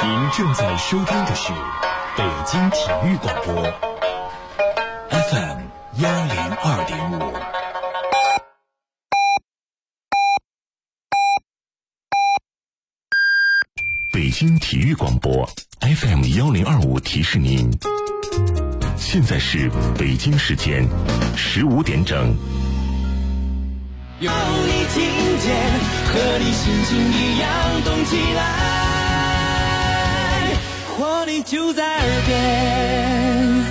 您正在收听的是北京体育广播 FM 102.5。北京体育广播 FM 1025提示您，现在是北京时间15点整。 有你听见，和你心情一样动起来，活力就在耳边。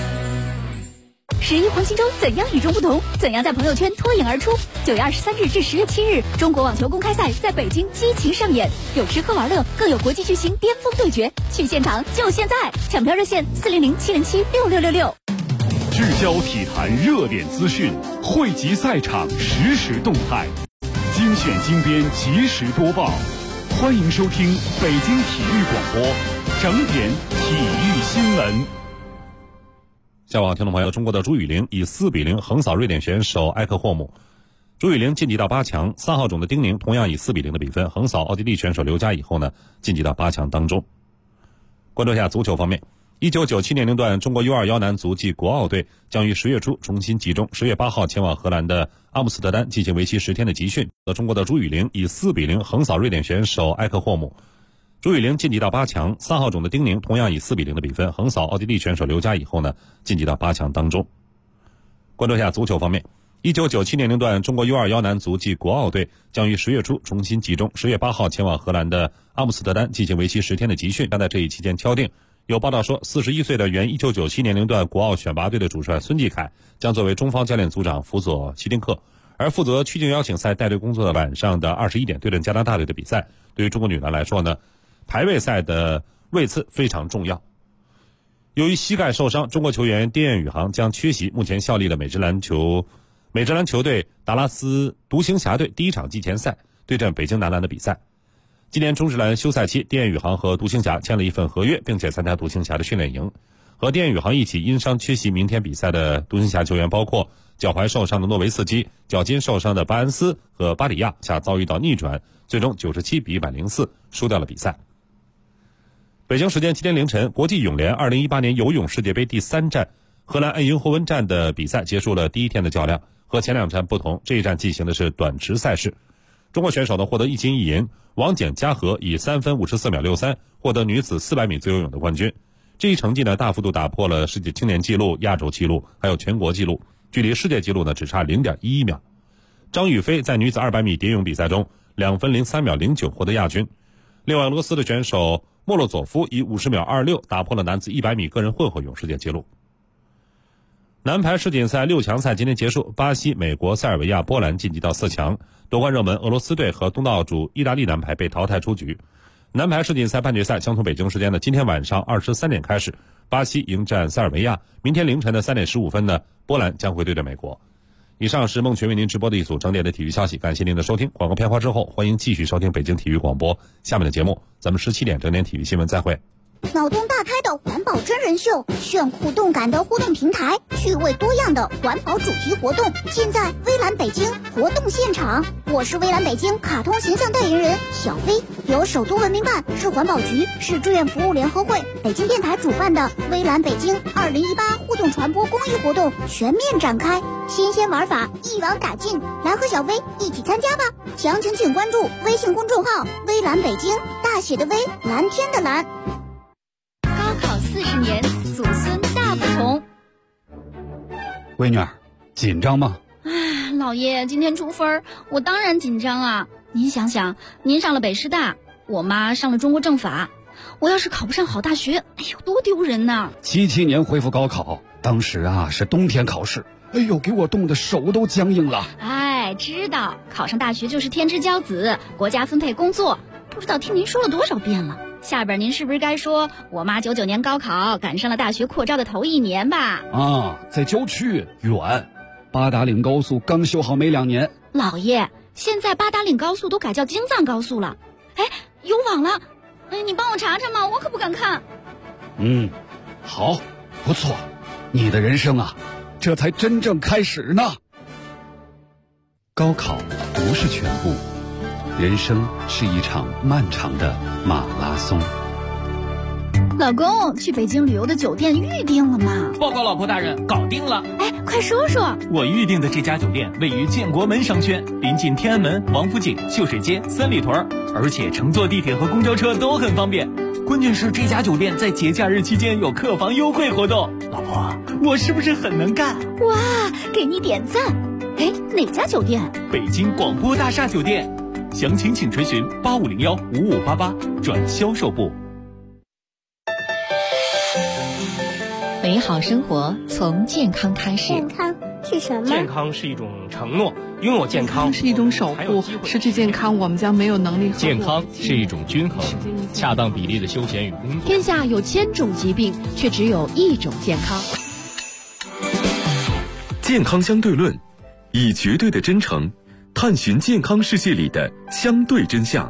11黄金周怎样与众不同？怎样在朋友圈脱颖而出？9月23日至10月7日，中国网球公开赛在北京激情上演，有吃喝玩乐，更有国际巨星巅峰对决。去现场就现在，抢票热线400-707-6666。 聚焦体坛热点资讯，汇集赛场实时动态，精选精编及时播报。欢迎收听北京体育广播整点体育新闻。 下网听众朋友，中国的朱雨玲以4-0横扫瑞典选手埃克霍姆，朱雨玲晋级到8强。3号种的丁宁同样以4-0的比分横扫奥地利选手刘佳以后呢，晋级到8强当中。关注一下足球方面，1997年龄段中国 U21 男足暨国奥队将于10月初重新集中，10月8号前往荷兰的阿姆斯特丹进行为期10天的集训。中国的朱雨玲以4-0横扫瑞典选手埃克霍姆，朱雨玲晋级到8强。3号种的丁宁同样以4-0的比分横扫奥地利选手刘佳以后呢，晋级到8强当中。关注一下足球方面，1997年龄段中国 U21 男足暨国奥队将于10月初重新集中，10月8号前往荷兰的阿姆斯特丹进行为期10天的集训，将在这一期间敲定。有报道说，41岁的原1997年龄段国奥选拔队的主帅孙继凯将作为中方教练组长辅佐希丁克，而负责曲靖邀请赛带队工作的晚上的21点对阵加拿大队的比赛，对于中国女篮来说呢，排位赛的位次非常重要。由于膝盖受伤，中国球员丁彦雨航将缺席目前效力的美职篮球队达拉斯独行侠队第一场季前赛对阵北京男篮的比赛。今年中职篮休赛期，丁彦雨航和独行侠签了一份合约，并且参加独行侠的训练营。和丁彦雨航一起因伤缺席明天比赛的独行侠球员包括脚踝受伤的诺维斯基、脚筋受伤的巴恩斯和巴里亚，下遭遇到逆转，最终97-104输掉了比赛。北京时间今天凌晨，国际泳联2018年游泳世界杯第3站荷兰恩因霍温站的比赛结束了第一天的较量。和前2站不同，这一站进行的是短池赛事。中国选手呢获得1金1银，王简嘉禾以3分54秒63获得女子400米自由泳的冠军。这一成绩呢大幅度打破了世界青年纪录、亚洲纪录还有全国纪录，距离世界纪录呢只差0.11秒。张雨霏在女子200米蝶泳比赛中2分03秒09获得亚军。另外，俄罗斯的选手莫洛佐夫以50秒26打破了男子100米个人混合泳世界纪录。男排世锦赛6强赛今天结束，巴西、美国、塞尔维亚、波兰晋级到4强，夺冠热门俄罗斯队和东道主意大利男排被淘汰出局。男排世锦赛半决赛将从北京时间的今天晚上23点开始，巴西迎战塞尔维亚，明天凌晨的3点15分呢，波兰将会对阵美国。以上是孟群为您直播的一组整点的体育消息，感谢您的收听。广告片花之后，欢迎继续收听北京体育广播下面的节目，咱们17点整点体育新闻再会。 脑洞大开的环保真人秀，炫酷动感的互动平台，趣味多样的环保主题活动，尽在微蓝北京活动现场。我是微蓝北京卡通形象代言人小飞，由首都文明办、市环保局、市志愿服务联合会、北京电台主办的微蓝北京2018互动传播公益活动全面展开，新鲜玩法一网打尽，来和小飞一起参加吧！详情请关注微信公众号微蓝北京，大写的微，蓝天的蓝。 高考40年，祖孙大不同。 闺女儿，紧张吗？ 老爷，今天出分，我当然紧张啊！您想想，您上了北师大，我妈上了中国政法，我要是考不上好大学，哎呦，多丢人呐 ！77年恢复高考，当时啊是冬天考试，哎呦，给我冻得手都僵硬了。 哎，知道考上大学就是天之骄子，国家分配工作，不知道听您说了多少遍了。下边您是不是该说我妈99年高考赶上了大学扩招的头1年吧？ 啊，在郊区远，八达岭高速刚修好没2年。 老爷，现在八达岭高速都改叫京藏高速了。哎，有网了，哎，你帮我查查嘛，我可不敢看。 好，不错，你的人生啊，这才真正开始呢。高考不是全部，人生是一场漫长的马拉松。 老公，去北京旅游的酒店预定了吗？ 报告老婆大人，搞定了。 哎，快说说。 我预定的这家酒店位于建国门商圈，临近天安门、王府井、秀水街、三里屯，而且乘坐地铁和公交车都很方便。关键是这家酒店在节假日期间有客房优惠活动。老婆，我是不是很能干？ 哇，给你点赞。哎，哪家酒店？ 北京广播大厦酒店。详情请垂询8501-5588转销售部。 美好生活从健康开始。 健康是什么？ 健康是一种承诺，拥有健康是一种守护，失去健康我们将没有能力。 健康是一种均衡，恰当比例的休闲与工作。 天下有1000种疾病，却只有一种健康。 健康相对论，以绝对的真诚探寻健康世界里的相对真相。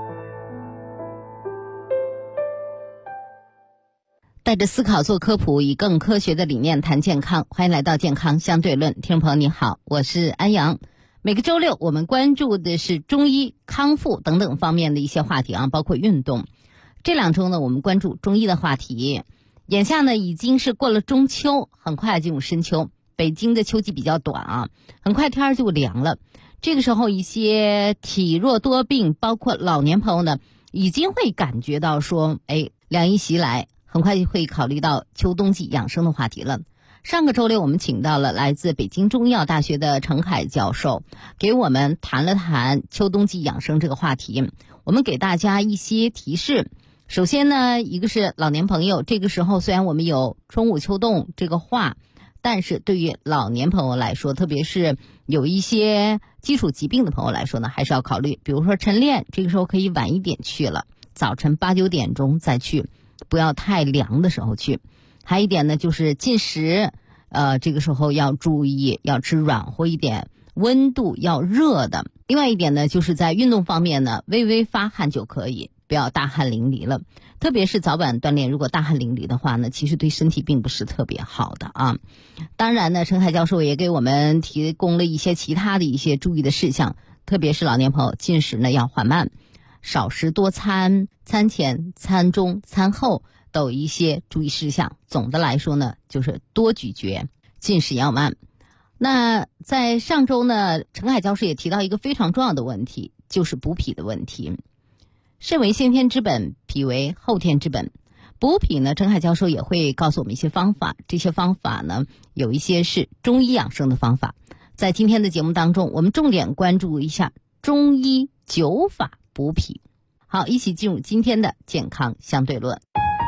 带着思考做科普，以更科学的理念谈健康。欢迎来到健康相对论，听众朋友你好，我是安阳。每个周六我们关注的是中医、康复等等方面的一些话题啊，包括运动。这2周呢，我们关注中医的话题。眼下呢，已经是过了中秋，很快进入深秋。北京的秋季比较短啊，很快天儿就凉了。这个时候，一些体弱多病，包括老年朋友呢，已经会感觉到说，凉意袭来。很快就会考虑到秋冬季养生的话题了。上个周六我们请到了来自北京中医药大学的程海教授，给我们谈了谈秋冬季养生这个话题。我们给大家一些提示。首先呢，一个是老年朋友，这个时候虽然我们有春捂秋冻这个话，但是对于老年朋友来说，特别是有一些基础疾病的朋友来说呢，还是要考虑，比如说晨练，这个时候可以晚一点去了，早晨8、9点钟再去，不要太凉的时候去。还有一点呢，就是进食，这个时候要注意，要吃软和一点，温度要热的。另外一点呢，就是在运动方面呢，微微发汗就可以，不要大汗淋漓了。特别是早晚锻炼，如果大汗淋漓的话呢，其实对身体并不是特别好的啊。当然呢，陈海教授也给我们提供了一些其他的一些注意的事项，特别是老年朋友进食呢要缓慢，少食多餐，餐前、餐中、餐后都有一些注意事项。总的来说呢，就是多咀嚼，进食要慢。那在上周呢，陈海教授也提到一个非常重要的问题，就是补脾的问题。肾为先天之本，脾为后天之本。补脾呢，陈海教授也会告诉我们一些方法，这些方法呢，有一些是中医养生的方法。在今天的节目当中，我们重点关注一下中医9法补脾。好，一起进入今天的健康相对论。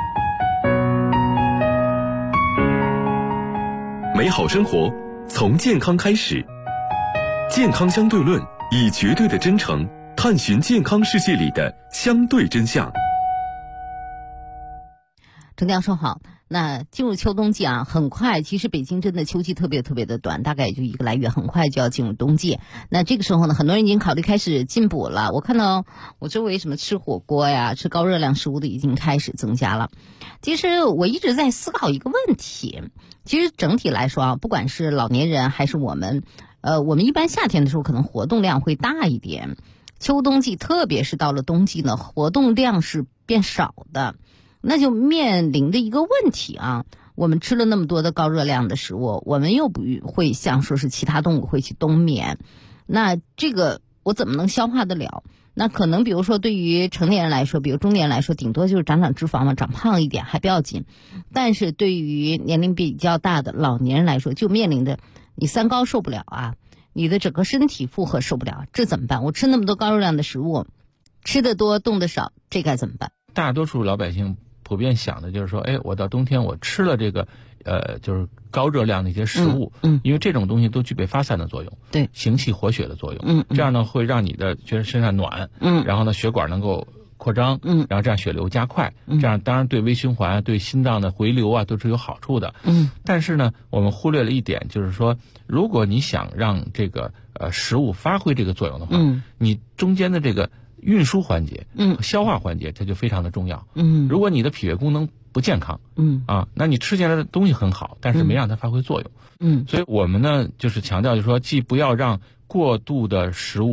美好生活从健康开始，健康相对论，以绝对的真诚探寻健康世界里的相对真相。 陈教授好，那进入秋冬季啊，很快，其实北京真的秋季特别的短，大概也就1个来月，很快就要进入冬季。那这个时候呢，很多人已经考虑开始进补了。我看到我周围什么吃火锅呀、吃高热量食物的已经开始增加了。其实我一直在思考一个问题，其实整体来说啊，不管是老年人还是我们一般夏天的时候可能活动量会大一点，秋冬季特别是到了冬季呢，活动量是变少的。那就面临的一个问题啊，我们吃了那么多的高热量的食物，我们又不会像说是其他动物会去冬眠，那这个我怎么能消化得了？那可能比如说对于成年人来说，比如中年人来说，顶多就是长脂肪嘛，长胖一点还不要紧。但是对于年龄比较大的老年人来说，就面临着你3高受不了啊，你的整个身体负荷受不了，这怎么办？我吃那么多高热量的食物，吃得多动得少，这该怎么办？ 大多数老百姓普遍想的就是说，我到冬天我吃了这个就是高热量的一些食物，因为这种东西都具备发散的作用，对，行气活血的作用，这样呢会让你的觉得身上暖，然后呢血管能够扩张，然后这样血流加快，这样当然对微循环、对心脏的回流啊都是有好处的，但是呢我们忽略了一点，就是说如果你想让这个食物发挥这个作用的话，你中间的这个运输环节，消化环节，它就非常的重要。如果你的脾胃功能不健康，那你吃进来的东西很好，但是没让它发挥作用。所以我们呢就是强调，就是说，既不要让过度的食物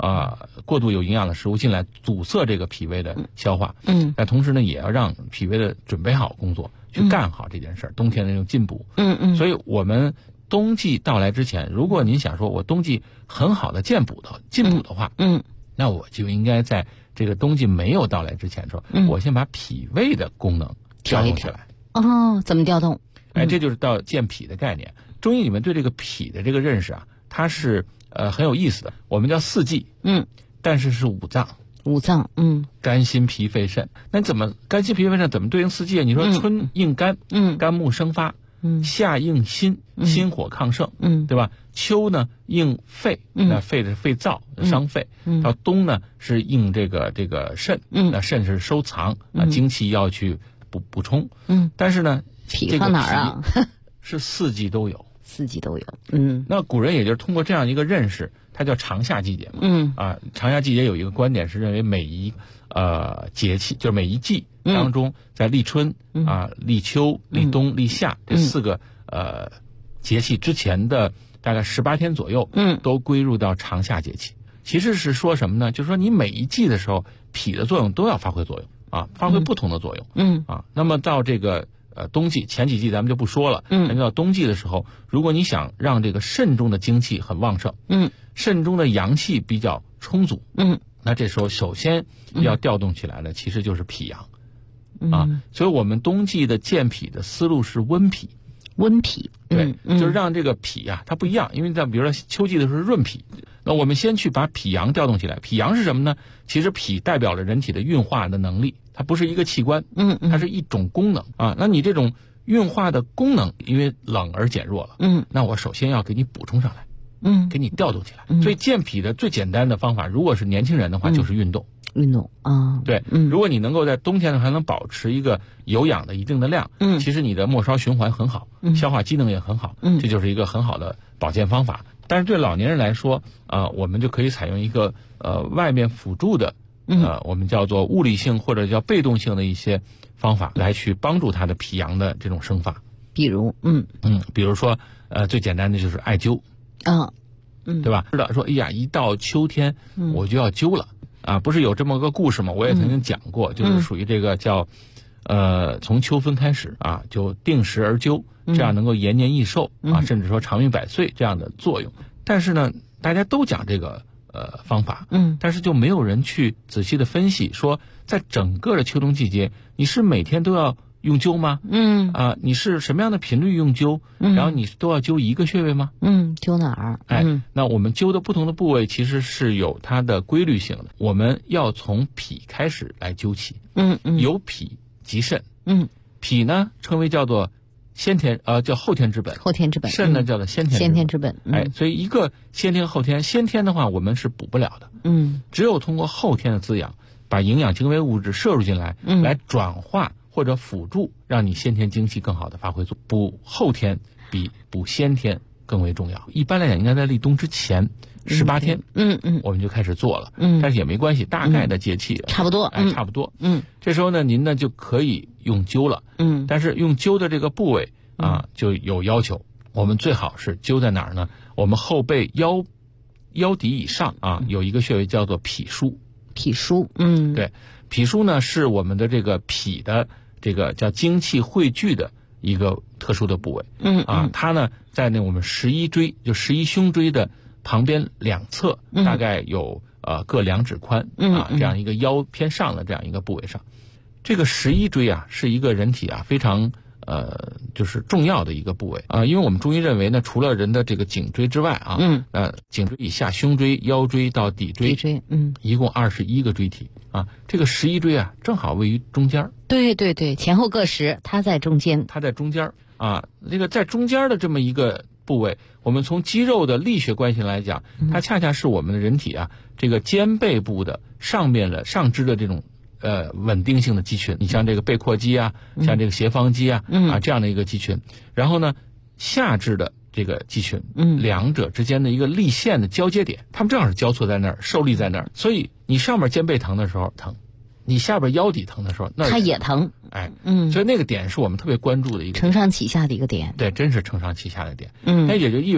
过度有营养的食物进来，阻塞这个脾胃的消化。但同时呢，也要让脾胃的准备好工作，去干好这件事儿。冬天的那种进补。所以我们冬季到来之前，如果您想说我冬季很好的进补的话，那我就应该在这个冬季没有到来之前说，我先把脾胃的功能调动起来。 怎么调动？ 这就是到健脾的概念。中医里面对这个脾的这个认识啊，它是很有意思的。我们叫四季，但是是五脏。肝心脾肺肾。那怎么肝心脾肺肾怎么对应四季啊？你说春应肝，肝木生发；夏应心，心火亢盛，对吧？秋呢应肺，那肺是肺燥，伤肺。到冬呢是应这个肾，那肾是收藏，精气要去补充。但是呢， 脾放哪儿啊？ 是四季都有。 那古人也就是通过这样一个认识，它叫长夏季节嘛。长夏季节有一个观点是认为每一节气，就是每一季当中，在立春立秋、立冬、立夏这4个节气之前的大概18天左右，都归入到长夏节气。其实是说什么呢？就是说你每一季的时候，脾的作用都要发挥作用发挥不同的作用。那么到这个冬季前几季咱们就不说了，那到冬季的时候，如果你想让这个肾中的精气很旺盛，肾中的阳气比较充足，那这时候首先要调动起来的其实就是脾阳。所以我们冬季的健脾的思路是温脾。对，就是让这个脾它不一样，因为在比如说秋季的时候是润脾，那我们先去把脾阳调动起来。脾阳是什么呢？其实脾代表了人体的运化的能力，它不是一个器官，它是一种功能那你这种运化的功能因为冷而减弱了，那我首先要给你补充上来，给你调动起来。所以健脾的最简单的方法，如果是年轻人的话，就是运动。对，如果你能够在冬天呢还能保持一个有氧的一定的量，其实你的末梢循环很好，消化机能也很好，这就是一个很好的保健方法。但是对老年人来说，我们就可以采用一个外面辅助的我们叫做物理性或者叫被动性的一些方法来去帮助他的脾阳的这种生发。 比如比如说最简单的就是艾灸对吧？知道说一到秋天我就要灸了不是有这么个故事吗？我也曾经讲过，就是属于这个叫从秋分开始就定时而灸，这样能够延年益寿甚至说长命百岁这样的作用。但是呢，大家都讲这个方法，但是就没有人去仔细的分析说，在整个的秋冬季节，你是每天都要用灸吗？你是什么样的频率用灸？然后你都要灸一个穴位吗？ 灸哪儿？ 那我们灸的不同的部位其实是有它的规律性的。我们要从脾开始来灸起。由脾及肾。脾呢称为叫做先天叫后天之本。肾呢叫做先天之本。所以一个先天后天，先天的话我们是补不了的。只有通过后天的滋养，把营养精微物质摄入进来，来转化或者辅助，让你先天精气更好的发挥作用。补后天比补先天更为重要。一般来讲，应该在立冬之前18天，我们就开始做了。但是也没关系，大概的节气差不多， 差不多。这时候呢，您呢就可以用灸了。但是用灸的这个部位就有要求，我们最好是灸在哪儿呢？我们后背腰底以上有一个穴位叫做脾腧。对，脾腧呢是我们的这个脾的这个叫精气汇聚的一个特殊的部位。它呢在我们11椎，就11胸椎的旁边两侧，大概有各2指宽这样一个腰偏上的这样一个部位上。这个11椎是一个人体非常就是重要的一个部位因为我们中医认为呢，除了人的这个颈椎之外颈椎以下胸椎、腰椎到底椎，一共21个椎体这个11椎正好位于中间。 对，前后各10，它在中间。 这个在中间的这么一个部位，我们从肌肉的力学关系来讲，它恰恰是我们的人体这个肩背部的上肢的这种稳定性的肌群。你像这个背阔肌像这个斜方肌这样的一个肌群。然后呢，下肢的这个肌群，两者之间的一个力线的交接点，它们正好是交错在那儿，受力在那儿。所以你上面肩背疼的时候疼，你下边腰底疼的时候那它也疼。 所以那个点是我们特别关注的一个承上启下的一个点。 对，真是承上启下的点。那也就意味着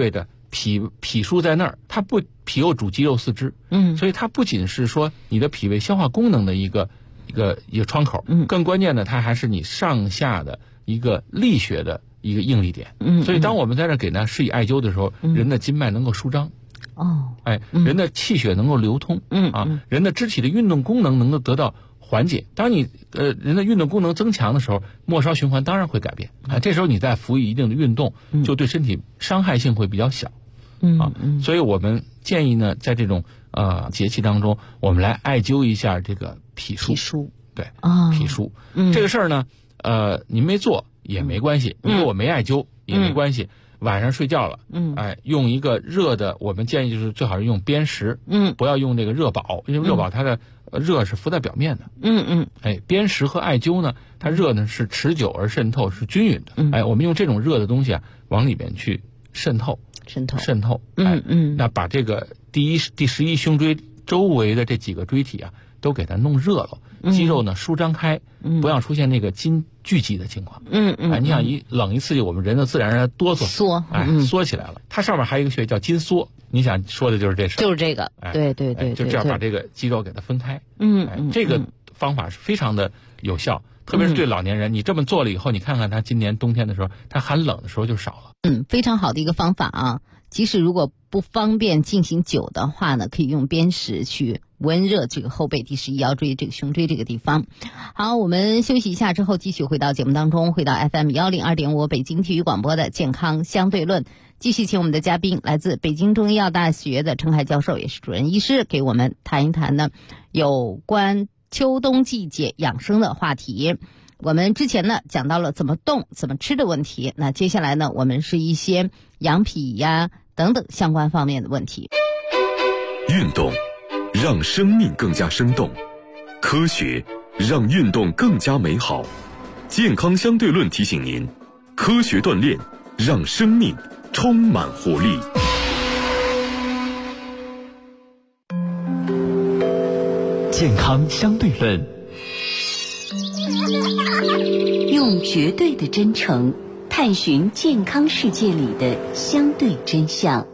脾枢在那儿，脾又主肌肉四肢，所以它不仅是说你的脾胃消化功能的一个窗口，更关键的它还是你上下的一个力学的一个应力点。所以当我们在这给呢施以艾灸的时候，人的筋脉能够舒张，人的气血能够流通，人的肢体的运动功能能够得到缓解。当你人的运动功能增强的时候，末梢循环当然会改变这时候你再辅以一定的运动，就对身体伤害性会比较小。所以我们建议呢，在这种节气当中，我们来艾灸一下这个脾枢。对，脾枢这个事儿呢，您没做也没关系，你说我没艾灸也没关系。晚上睡觉了，用一个热的，我们建议就是最好是用砭石，不要用这个热宝，因为热宝它的热是浮在表面的，砭石和艾灸呢，它热呢是持久而渗透，是均匀的，我们用这种热的东西往里面去渗透，那把这个第11胸椎周围的这几个椎体都给它弄热了，肌肉呢舒张开，不要出现那个筋聚集的情况。你想冷一刺激，我们人的自然而然哆嗦，缩起来了。它上面还有一个穴叫筋缩，你想说的就是这事， 就是这个，对， 就这样把这个肌肉给它分开。这个方法是非常的有效，特别是对老年人，你这么做了以后，你看看他今年冬天的时候，他寒冷的时候就少了。 非常好的一个方法啊！即使如果不方便进行灸的话呢，可以用砭石去温热这个后背第11腰椎这个胸椎这个地方。好，我们休息一下之后继续回到节目当中，回到 FM 102.5北京体育广播的健康相对论，继续请我们的嘉宾来自北京中医药大学的陈海教授，也是主任医师，给我们谈一谈呢有关秋冬季节养生的话题。我们之前呢讲到了怎么动怎么吃的问题，那接下来呢我们是一些养脾等等相关方面的问题。 运动让生命更加生动，科学让运动更加美好。健康相对论提醒您，科学锻炼让生命充满活力。 健康相对论， 用绝对的真诚探寻健康世界里的相对真相。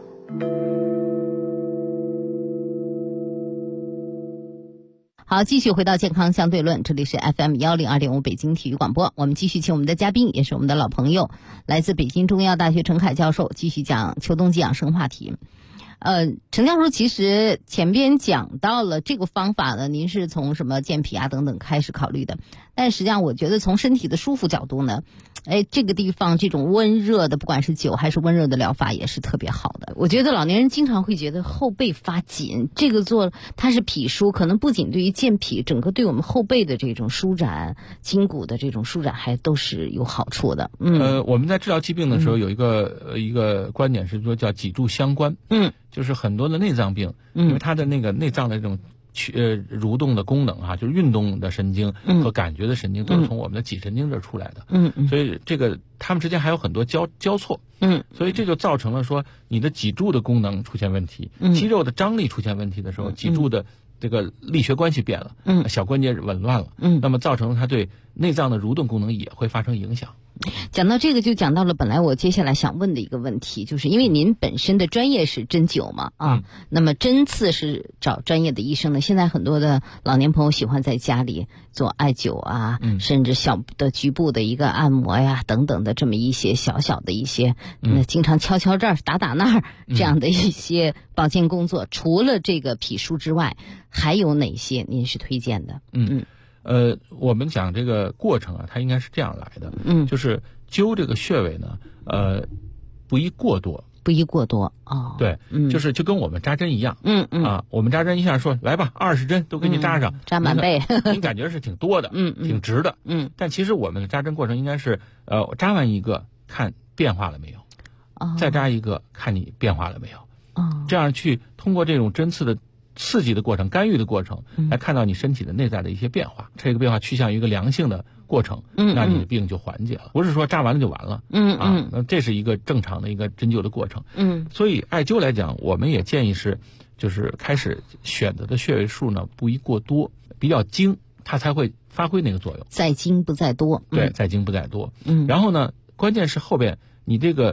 好，继续回到健康相对论，这里是 FM 102.5北京体育广播。我们继续请我们的嘉宾，也是我们的老朋友，来自北京中医药大学陈凯教授，继续讲秋冬季养生话题。陈教授其实前边讲到了这个方法呢，您是从什么健脾等等开始考虑的，但实际上我觉得从身体的舒服角度呢，这个地方这种温热的，不管是灸还是温热的疗法也是特别好的。我觉得老年人经常会觉得后背发紧，这个做它是脾腧，可能不仅对于健脾，整个对我们后背的这种舒展，筋骨的这种舒展还都是有好处的。 我们在治疗疾病的时候有一个观点是说叫脊柱相关，就是很多的内脏病，因为它的那个内脏的这种蠕动的功能就是运动的神经和感觉的神经都是从我们的脊神经这儿出来的，所以这个它们之间还有很多交错，所以这就造成了说你的脊柱的功能出现问题，肌肉的张力出现问题的时候，脊柱的这个力学关系变了，小关节紊乱了，那么造成了它对内脏的蠕动功能也会发生影响。 讲到这个就讲到了本来我接下来想问的一个问题，就是因为您本身的专业是针灸嘛那么针刺是找专业的医生的，现在很多的老年朋友喜欢在家里做艾灸甚至小的局部的一个按摩等等的这么一些小小的一些经常敲这儿打那儿这样的一些保健工作，除了这个脾腧之外还有哪些您是推荐的？ 我们讲这个过程它应该是这样来的，就是灸这个穴位呢，不宜过多，对，就是就跟我们扎针一样，我们扎针一下说来吧，20针都给你扎上， 扎满背， 您感觉是挺多的，挺直的，但其实我们的扎针过程应该是，扎完一个看变化了没有，再扎一个看你变化了没有，这样去通过这种针刺的刺激的过程、干预的过程，来看到你身体的内在的一些变化，这个变化趋向于一个良性的过程，那你的病就缓解了，不是说扎完了就完了，那这是一个正常的一个针灸的过程，所以艾灸来讲，我们也建议就是开始选择的穴位数呢不宜过多，比较精，它才会发挥那个作用， 在精不在多， 对，在精不在多，然后呢，关键是后边你这个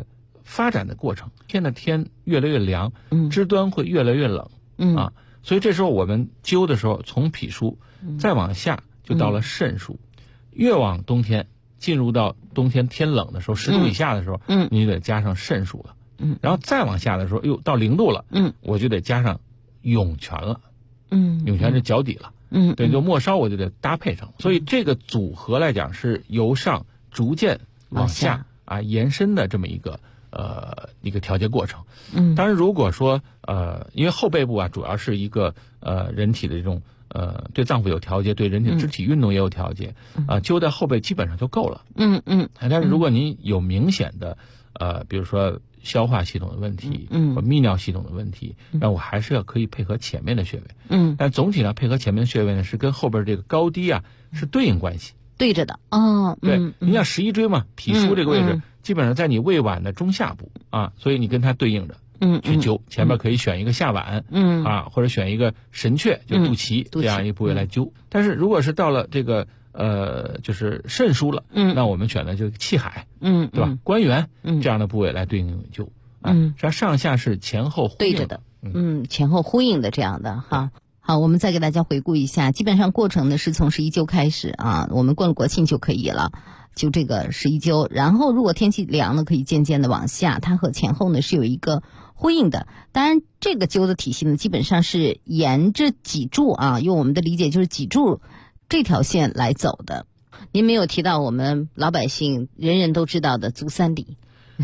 发展的过程，天的天越来越凉，枝端会越来越冷，啊，所以这时候我们灸的时候，从脾腧再往下就到了肾腧，越往冬天进入到冬天天冷的时候，10度以下的时候，你就得加上肾腧了，然后再往下的时候，到0度了，我就得加上涌泉了，涌泉是脚底了，对，就末梢我就得搭配上，所以这个组合来讲是由上逐渐往下啊延伸的这么一个调节过程。当然如果说因为后背部啊主要是一个人体的这种对脏腑有调节，对人体的肢体运动也有调节，灸在后背基本上就够了。但是如果您有明显的比如说消化系统的问题，或泌尿系统的问题，那我还是可以配合前面的穴位。但总体上配合前面的穴位呢，是跟后边这个高低啊是对应关系。 对着的哦， 对，你像11椎嘛，脾腧这个位置，基本上在你胃脘的中下部啊，所以你跟它对应着，去灸，前面可以选一个下脘，或者选一个神阙，就肚脐这样一个部位来灸。但是如果是到了这个就是肾腧了，那我们选的就是气海，对吧？关元这样的部位来对应灸，实际上上下是前后呼应对着的，前后呼应的这样的哈。好，我们再给大家回顾一下，基本上过程呢是从11灸开始啊，我们过了国庆就可以了，就这个11灸，然后如果天气凉呢，可以渐渐的往下，它和前后呢是有一个呼应的。当然这个灸的体系呢，基本上是沿着脊柱啊，用我们的理解就是脊柱这条线来走的。您没有提到我们老百姓人人都知道的足三里。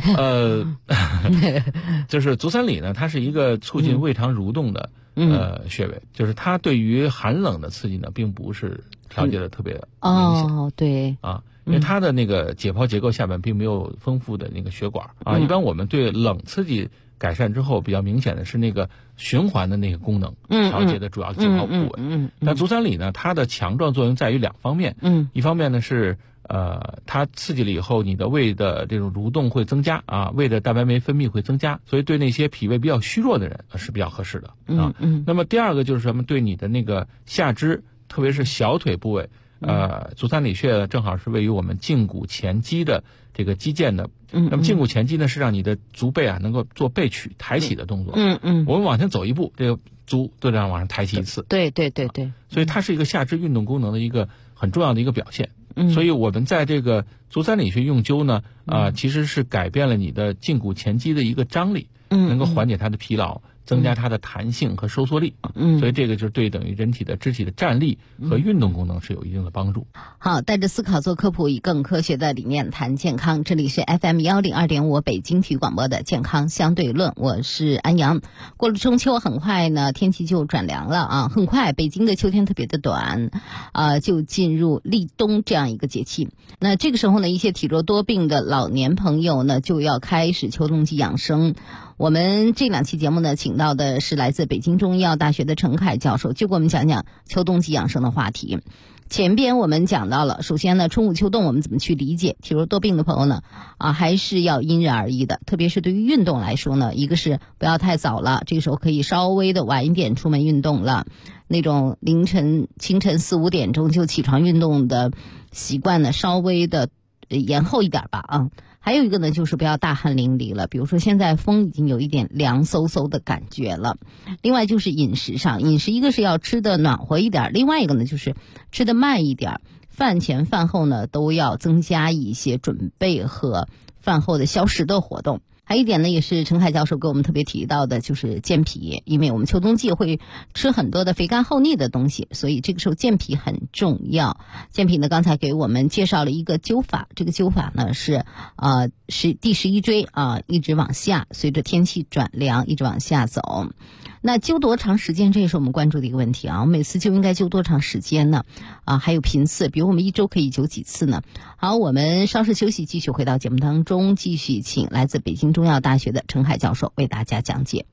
就是足三里呢，它是一个促进胃肠蠕动的穴位，就是它对于寒冷的刺激呢，并不是调节的特别明显。 对啊，因为它的那个解剖结构下面并没有丰富的那个血管啊。一般我们对冷刺激改善之后，比较明显的是那个循环的那个功能调节的主要解剖部位。那足三里呢，它的强壮作用在于2方面，一方面呢是它刺激了以后，你的胃的这种蠕动会增加啊，胃的蛋白酶分泌会增加，所以对那些脾胃比较虚弱的人是比较合适的啊。那么第二个就是什么？对你的那个下肢，特别是小腿部位，足三里穴正好是位于我们胫骨前肌的这个肌腱的。那么胫骨前肌呢，是让你的足背啊能够做背曲抬起的动作。我们往前走一步，这个足都得往上抬起一次。 对。 所以它是一个下肢运动功能的一个很重要的一个表现。所以我们在这个足三里穴用灸呢，其实是改变了你的胫骨前肌的一个张力，能够缓解它的疲劳，增加它的弹性和收缩力。所以这个就对等于人体的肢体的站立和运动功能是有一定的帮助。 好，带着思考做科普，以更科学的理念谈健康。这里是 FM 102.5北京体育广播的健康相对论，我是安阳。过了中秋，很快呢天气就转凉了啊，很快北京的秋天特别的短，就进入立冬这样一个节气。那这个时候呢，一些体弱多病的老年朋友呢，就要开始秋冬季养生。我们这2期节目呢，请到的是来自北京中医药大学的陈凯教授，就给我们讲讲秋冬季养生的话题。前边我们讲到了，首先呢，春捂秋冻我们怎么去理解？体弱多病的朋友呢，还是要因人而异的。特别是对于运动来说呢，一个是不要太早了，这个时候可以稍微的晚一点出门运动了。那种清晨4、5点钟就起床运动的习惯呢，稍微的延后一点吧啊。还有一个呢，就是不要大汗淋漓了，比如说现在风已经有一点凉飕飕的感觉了。另外就是饮食上，一个是要吃的暖和一点，另外一个呢就是吃的慢一点，饭前饭后呢都要增加一些准备和饭后的消食的活动。还有一点呢，也是陈凯教授给我们特别提到的，就是健脾，因为我们秋冬季会吃很多的肥甘厚腻的东西，所以这个时候健脾很重要。健脾呢，刚才给我们介绍了一个灸法，这个灸法呢是第11椎啊，一直往下，随着天气转凉一直往下走。那灸多长时间，这也是我们关注的一个问题啊。我每次灸应该灸多长时间呢？还有频次，比如我们1周可以灸几次呢？好，我们稍事休息，继续回到节目当中，继续请来自北京中药大学的陈海教授为大家讲解。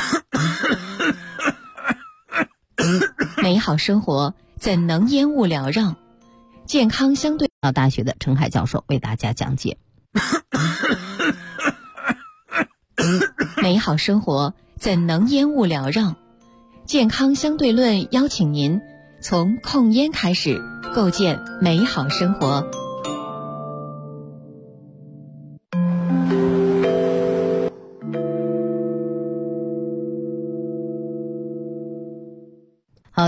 美好生活怎能烟雾缭绕？健康相对大学的陈海教授为大家讲解。 美好生活怎能烟雾缭绕？健康相对论邀请您从控烟开始，构建美好生活。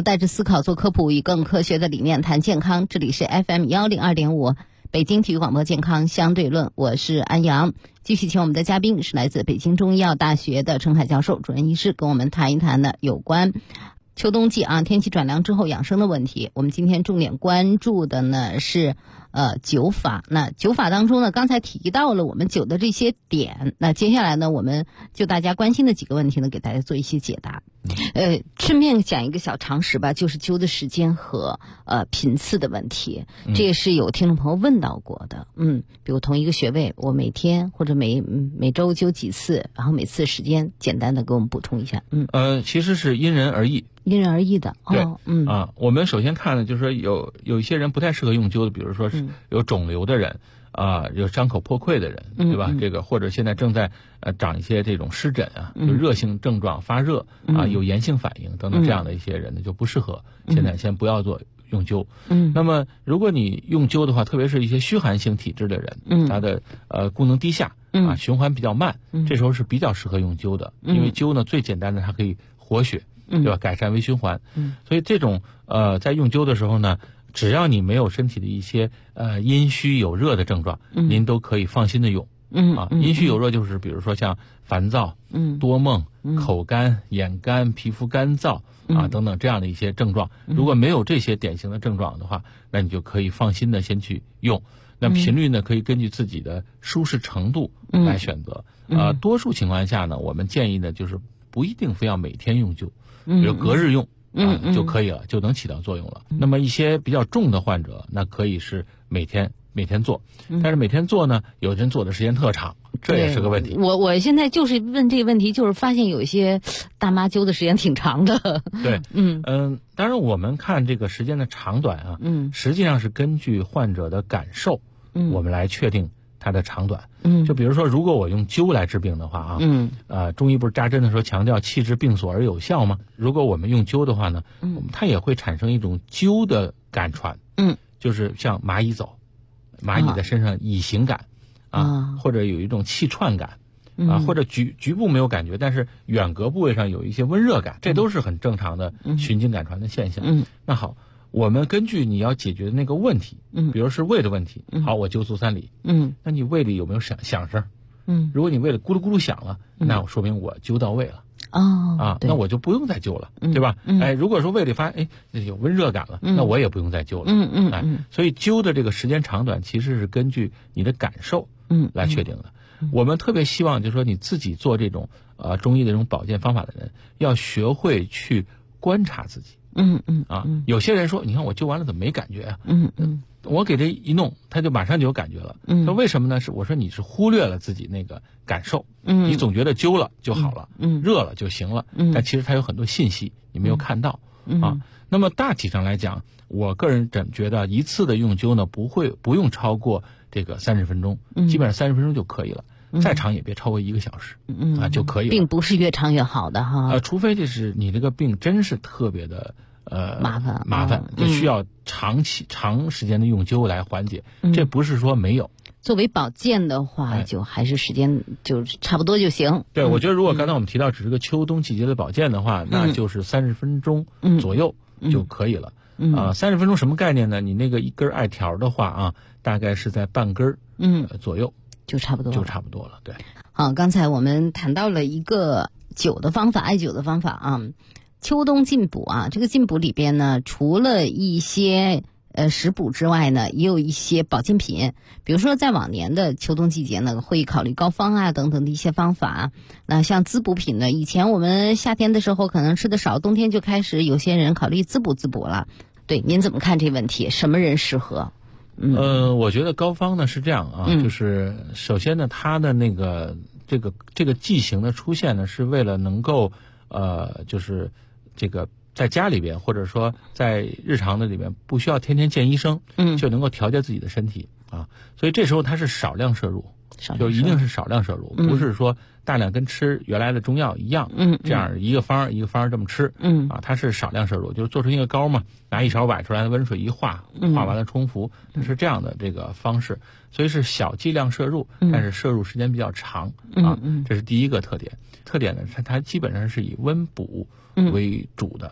带着思考做科普，以更科学的理念谈健康。这里是 FM102.5北京体育广播健康相对论，我是安阳。继续请我们的嘉宾是来自北京中医药大学的程海教授主任医师，跟我们谈一谈呢有关秋冬季天气转凉之后养生的问题。我们今天重点关注的呢是灸法。那灸法当中呢，刚才提到了我们灸的这些点，那接下来呢，我们就大家关心的几个问题呢，给大家做一些解答。顺便讲一个小常识吧，就是灸的时间和频次的问题，这也是有听众朋友问到过的。比如同一个穴位，我每天或者每周灸几次，然后每次时间简单的给我们补充一下。 其实是因人而异。 因人而异的。 对，我们首先看呢，就是说有一些人不太适合用灸的，比如说是有肿瘤的人有伤口破溃的人，对吧？这个或者现在正在长一些这种湿疹有热性症状发热有炎性反应等等这样的一些人呢，就不适合现在先不要做用灸。那么如果你用灸的话，特别是一些虚寒性体质的人，他的功能低下循环比较慢，这时候是比较适合用灸的，因为灸呢最简单的，它可以活血，对吧？改善微循环。所以这种在用灸的时候呢，只要你没有身体的一些阴虚有热的症状，您都可以放心的用。阴虚有热就是比如说像烦躁、多梦、口干、眼干、皮肤干燥等等这样的一些症状。如果没有这些典型的症状的话，那你就可以放心的先去用。那频率呢，可以根据自己的舒适程度来选择。多数情况下呢，我们建议呢，就是不一定非要每天用灸，比如隔日用就可以了，就能起到作用了。那么一些比较重的患者，那可以是每天做，但是每天做呢，有人做的时间特长，这也是个问题。 我现在就是问这个问题，就是发现有一些大妈灸的时间挺长的。 对，当然我们看这个时间的长短实际上是根据患者的感受，我们来确定它的长短。就比如说，如果我用灸来治病的话中医不是扎针的时候强调气治病所而有效吗？如果我们用灸的话呢，它也会产生一种灸的感传，就是像蚂蚁走，蚂蚁在身上蚁行感或者有一种气串感或者局部没有感觉，但是远隔部位上有一些温热感，这都是很正常的循经感传的现象。那好，我们根据你要解决的那个问题，比如是胃的问题，好，我灸足三里，那你胃里有没有响声？如果你胃里咕噜咕噜响了，那说明我灸到位了。那我就不用再灸了，对吧？如果说胃里有温热感了，那我也不用再灸了。所以灸的这个时间长短其实是根据你的感受来确定的。我们特别希望就是说你自己做这种中医的这种保健方法的人，要学会去观察自己。有些人说，你看我灸完了怎么没感觉啊？我给这一弄，他就马上就有感觉了。说为什么呢？我说你是忽略了自己那个感受。你总觉得灸了就好了，热了就行了，但其实它有很多信息你没有看到那么大体上来讲，我个人觉得一次的用灸呢，不用超过这个30分钟，基本上30分钟就可以了。再长也别超过1个小时就可以了。 并不是越长越好的哈。 除非就是你这个病真是特别的麻烦，就需要长时间的用灸来缓解。这不是说没有。 作为保健的话，就还是时间就差不多就行。 对，我觉得如果刚才我们提到只是个秋冬季节的保健的话，那就是30分钟左右就可以了。30分钟什么概念呢？你那个一根艾条的话大概是在半根左右。 就差不多了，对。 好，刚才我们谈到了一个灸的方法，艾灸的方法秋冬进补这个进补里边呢，除了一些食补之外呢，也有一些保健品。比如说在往年的秋冬季节呢，会考虑膏方等等的一些方法。那像滋补品呢，以前我们夏天的时候可能吃的少，冬天就开始有些人考虑滋补了。对，您怎么看这个问题？什么人适合？ 我觉得膏方呢是这样就是首先呢，它的那个这个剂型的出现呢，是为了能够就是这个在家里边或者说在日常的里面不需要天天见医生，就能够调节自己的身体所以这时候它是少量摄入，就一定是少量摄入，不是说大量跟吃原来的中药一样，这样一个方这么吃，它是少量摄入，就是做成一个膏嘛，拿一勺崴出来，温水一化，化完了冲服，是这样的这个方式，所以是小剂量摄入，但是摄入时间比较长这是第一个特点。特点呢，它基本上是以温补为主的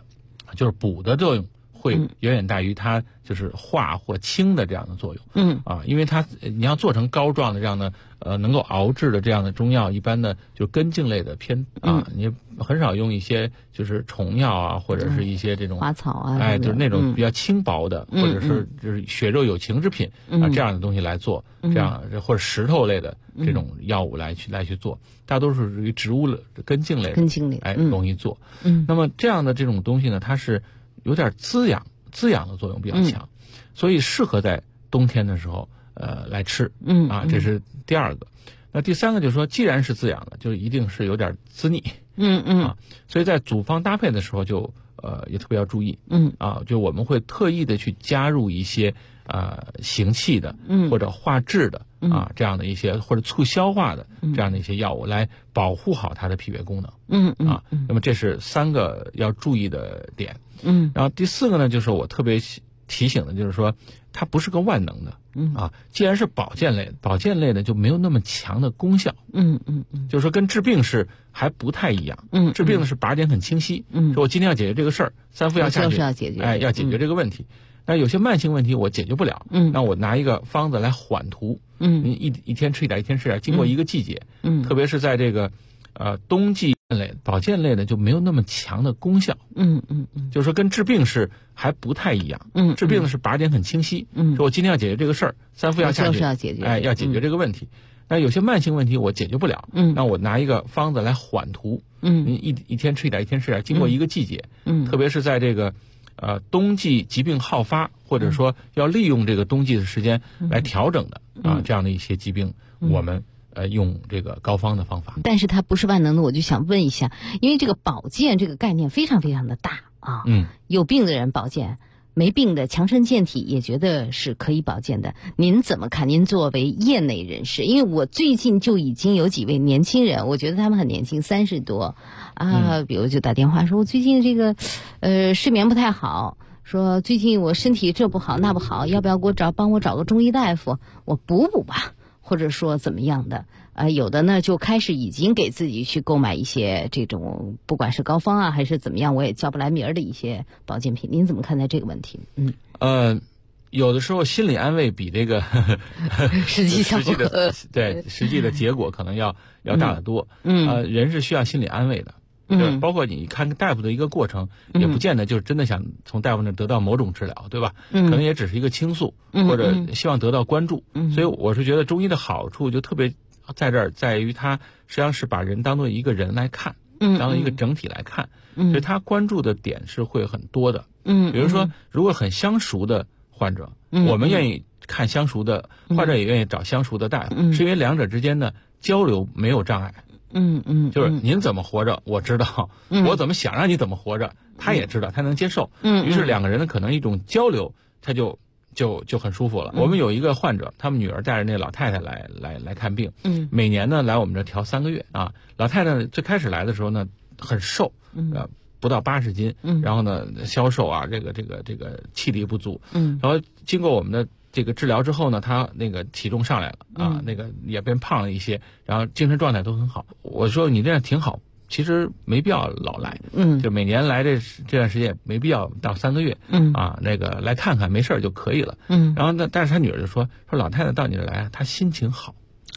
就是补的作用会远远大于它就是化或清的这样的作用。因为你要做成膏状的这样的能够熬制的这样的中药，一般的就根茎类的偏你很少用一些就是虫药啊，或者是一些这种花草啊， 就是那种比较轻薄的，或者是就是血肉有情之品这样的东西来做，这样或者石头类的这种药物来去做，大多数属于植物根茎类的，容易做。那么这样的这种东西呢，它是有点滋养的作用比较强，所以适合在冬天的时候来吃。这是第二个。那第三个就是说，既然是滋养的，就一定是有点滋腻。所以在组方搭配的时候就也特别要注意。就我们会特意的去加入一些行气的或者化滞的这样的一些或者促消化的这样的一些药物来保护好它的脾胃功能。那么这是3个要注意的点。然后第4个呢，就是我特别提醒的，就是说它不是个万能的。既然是保健类的就没有那么强的功效。就是说跟治病是还不太一样。治病的是靶点很清晰。说我今天要解决这个事儿，3副药下去， 就是要解决， 要解决这个问题。那有些慢性问题我解决不了，那我拿一个方子来缓图。你一天吃一点，一天吃一点，经过一个季节。特别是在这个冬季类保健类的就没有那么强的功效。就是说跟治病是还不太一样。治病的是靶点很清晰。说我今天要解决这个事儿，3副药下去， 就是要解决， 要解决这个问题。那有些慢性问题我解决不了，那我拿一个方子来缓图。你一天吃一点，一天吃一点，经过一个季节。特别是在这个冬季疾病好发，或者说要利用这个冬季的时间来调整的这样的一些疾病，我们用这个膏方的方法。 但是它不是万能的，我就想问一下，因为这个保健这个概念非常非常的大啊。有病的人保健，没病的强身健体也觉得是可以保健的。您怎么看？您作为业内人士，因为我最近就已经有几位年轻人，我觉得他们很年轻，30多比如就打电话说，我最近这个睡眠不太好，说最近我身体这不好那不好，要不要帮我找个中医大夫，我补吧，或者说怎么样的。有的呢就开始已经给自己去购买一些这种不管是膏方啊还是怎么样，我也叫不来名儿的一些保健品。您怎么看待这个问题？ 有的时候心理安慰比这个实际的结果可能要大得多。人是需要心理安慰的。就是包括你看大夫的一个过程，也不见得就是真的想从大夫那得到某种治疗，对吧？可能也只是一个倾诉，或者希望得到关注。所以我是觉得中医的好处就特别在这儿，在于它实际上是把人当做一个人来看，当做一个整体来看，所以他关注的点是会很多的。比如说如果很相熟的患者，我们愿意看相熟的患者，也愿意找相熟的大夫，是因为两者之间的交流没有障碍。就是您怎么活着我知道，我怎么想让你怎么活着他也知道，他能接受。于是2个人的可能一种交流，他就很舒服了。我们有一个患者，他们女儿带着那老太太来看病，每年呢来我们这调3个月啊。老太太最开始来的时候呢很瘦，不到80斤，然后呢消瘦啊，这个气力不足，然后经过我们的这个治疗之后呢，他那个体重上来了啊，那个也变胖了一些，然后精神状态都很好。我说你这样挺好，其实没必要老来，就每年来这段时间没必要到3个月，那个来看看没事就可以了。然后呢，但是他女儿就说老太太到你这来，她心情好，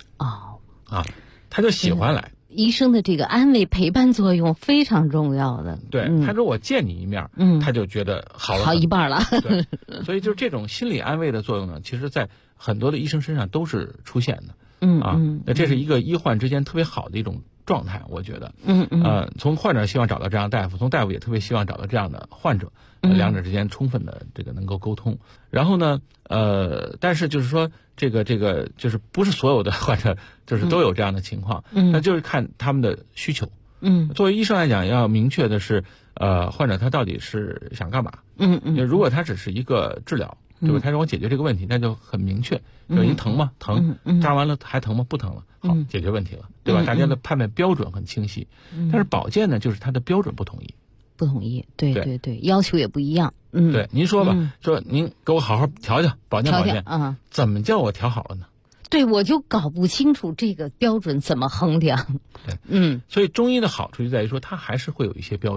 她就喜欢来。 医生的这个安慰陪伴作用非常重要的。 对，他说我见你一面，他就觉得好一半了。 对，所以就是这种心理安慰的作用呢，其实在很多的医生身上都是出现的。那这是一个医患之间特别好的一种状态，我觉得。从患者希望找到这样的大夫，从大夫也特别希望找到这样的患者，两者之间充分的这个能够沟通。然后呢，但是就是说这个就是不是所有的患者就是都有这样的情况，那就是看他们的需求。作为医生来讲，要明确的是，患者他到底是想干嘛。如果他只是一个治疗，对吧？他说我解决这个问题，那就很明确。就是您疼吗？疼。扎完了还疼吗？不疼了。好，解决问题了，对吧？大家的判断标准很清晰。但是保健呢，就是它的标准不统一。 对，要求也不一样。 对，您说吧，说您给我好好调保健怎么叫我调好了呢？ 对，我就搞不清楚这个标准怎么衡量。 对，所以中医的好处就在于说，它还是会有一些标准。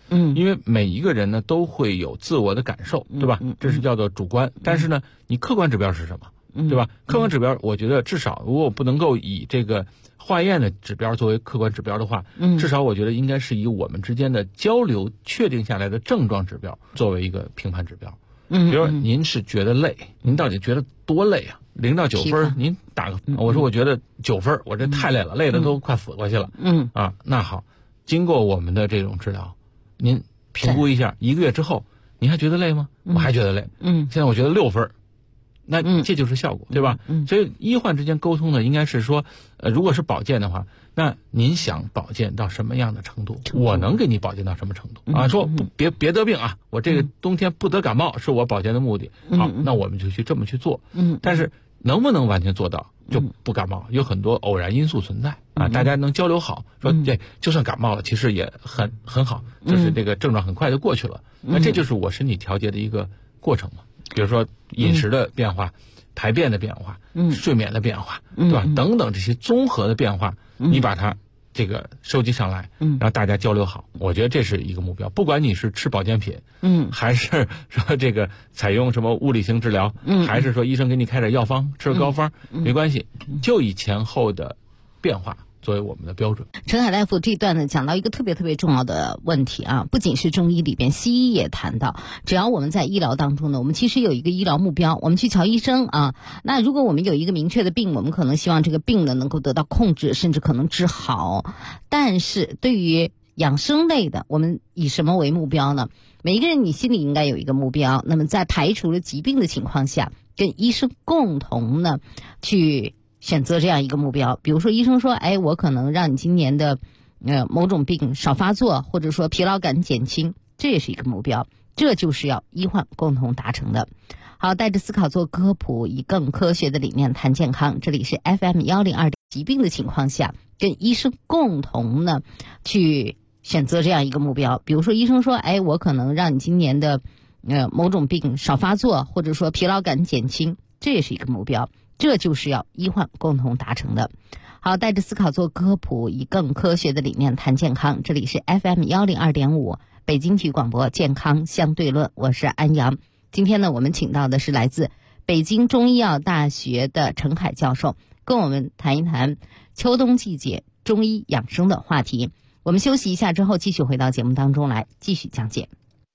因为每一个人呢都会有自我的感受，对吧？这是叫做主观。但是呢，你客观指标是什么？对吧？客观指标，我觉得至少如果我不能够以这个化验的指标作为客观指标的话，至少我觉得应该是以我们之间的交流确定下来的症状指标作为一个评判指标。比如说您是觉得累，您到底觉得多累啊？0到9分，您打个，我说我觉得9分，我这太累了，累的都快死过去了。那好，经过我们的这种治疗，您评估一下，1个月之后，您还觉得累吗？我还觉得累。现在我觉得6分。那这就是效果，对吧？所以医患之间沟通呢，应该是说，如果是保健的话，那您想保健到什么样的程度？我能给你保健到什么程度啊？说别得病啊，我这个冬天不得感冒是我保健的目的。好，那我们就这么去做。但是能不能完全做到就不感冒？有很多偶然因素存在啊，大家能交流好，说对，就算感冒了，其实也很好，就是这个症状很快就过去了。那这就是我身体调节的一个过程嘛。比如说饮食的变化、排便的变化、睡眠的变化，对吧？等等这些综合的变化，你把它这个收集上来，让大家交流好，我觉得这是一个目标。不管你是吃保健品，还是说这个采用什么物理性治疗，还是说医生给你开点药方吃个膏方，没关系，就以前后的变化作为我们的标准。 陈海大夫这一段呢讲到一个特别重要的问题啊，不仅是中医里边，西医也谈到，只要我们在医疗当中呢，我们其实有一个医疗目标，我们去瞧医生啊，那如果我们有一个明确的病，我们可能希望这个病呢能够得到控制，甚至可能治好。但是对于养生类的，我们以什么为目标呢？每一个人你心里应该有一个目标，那么在排除了疾病的情况下，跟医生共同呢去选择这样一个目标。比如说医生说，我可能让你今年的某种病少发作，或者说疲劳感减轻，这也是一个目标，这就是要医患共同达成的。好，带着思考做科普，以更科学的理念谈健康，这里是 FM102，疾病的情况下跟医生共同呢去选择这样一个目标。比如说医生说，我可能让你今年的某种病少发作，或者说疲劳感减轻，这也是一个目标，这就是要医患共同达成的。好，带着思考做科普，以更科学的理念谈健康，这里是 FM102.5 北京体育广播健康相对论，我是安阳。今天呢，我们请到的是来自北京中医药大学的陈海教授，跟我们谈一谈秋冬季节中医养生的话题。我们休息一下之后，继续回到节目当中来，继续讲解。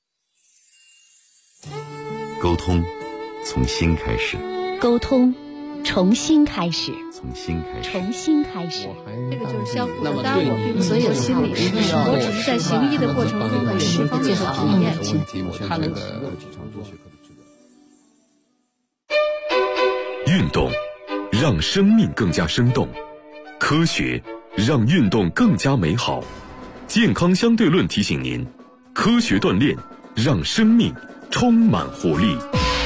沟通从心开始， 沟通重新开始， 从心开始， 重新开始。 这个就是相互的搭我，并所有心理师，我只是在行医的过程中的释放最好体验。 他能运动让生命更加生动，科学让运动更加美好。健康相对论提醒您，科学锻炼让生命充满活力。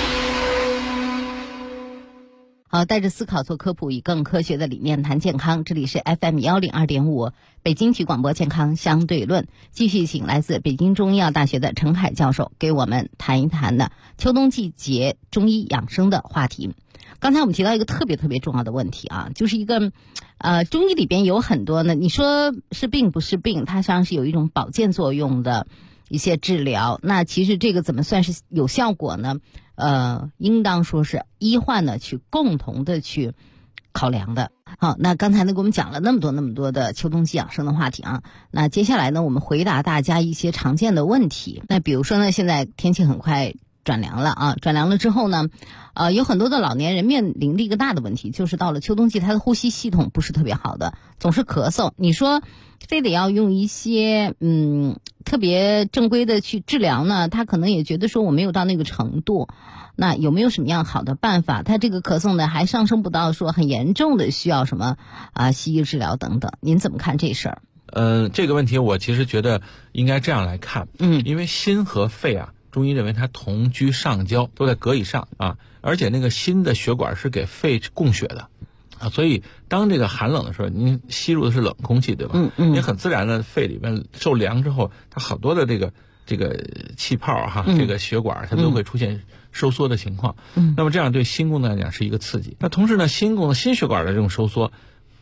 好，带着思考做科普，以更科学的理念谈健康，这里是 FM102.5 北京体育广播健康相对论，继续请来自北京中医药大学的陈海教授给我们谈一谈呢秋冬季节中医养生的话题。刚才我们提到一个特别重要的问题啊，就是一个中医里边有很多呢，你说是病不是病，它实际上是有一种保健作用的一些治疗，那其实这个怎么算是有效果呢？应当说是医患呢去共同的去考量的。好，那刚才呢给我们讲了那么多的秋冬季养生的话题啊，那接下来呢我们回答大家一些常见的问题。那比如说呢，现在天气很快转凉了啊，转凉了之后呢，有很多的老年人面临的一个大的问题，就是到了秋冬季，他的呼吸系统不是特别好的，总是咳嗽。你说非得要用一些特别正规的去治疗呢，他可能也觉得说我没有到那个程度。那有没有什么样好的办法？他这个咳嗽呢还上升不到说很严重的需要什么西医治疗等等，您怎么看这事儿？ 这个问题我其实觉得应该这样来看，因为心和肺啊，中医认为它同居上焦，都在膈以上啊，而且那个心的血管是给肺供血的啊，所以当这个寒冷的时候，您吸入的是冷空气，对吧？你很自然的肺里面受凉之后，它好多的这个气泡哈，这个血管它都会出现收缩的情况。那么这样对心功能来讲是一个刺激。那同时呢，心血管的这种收缩，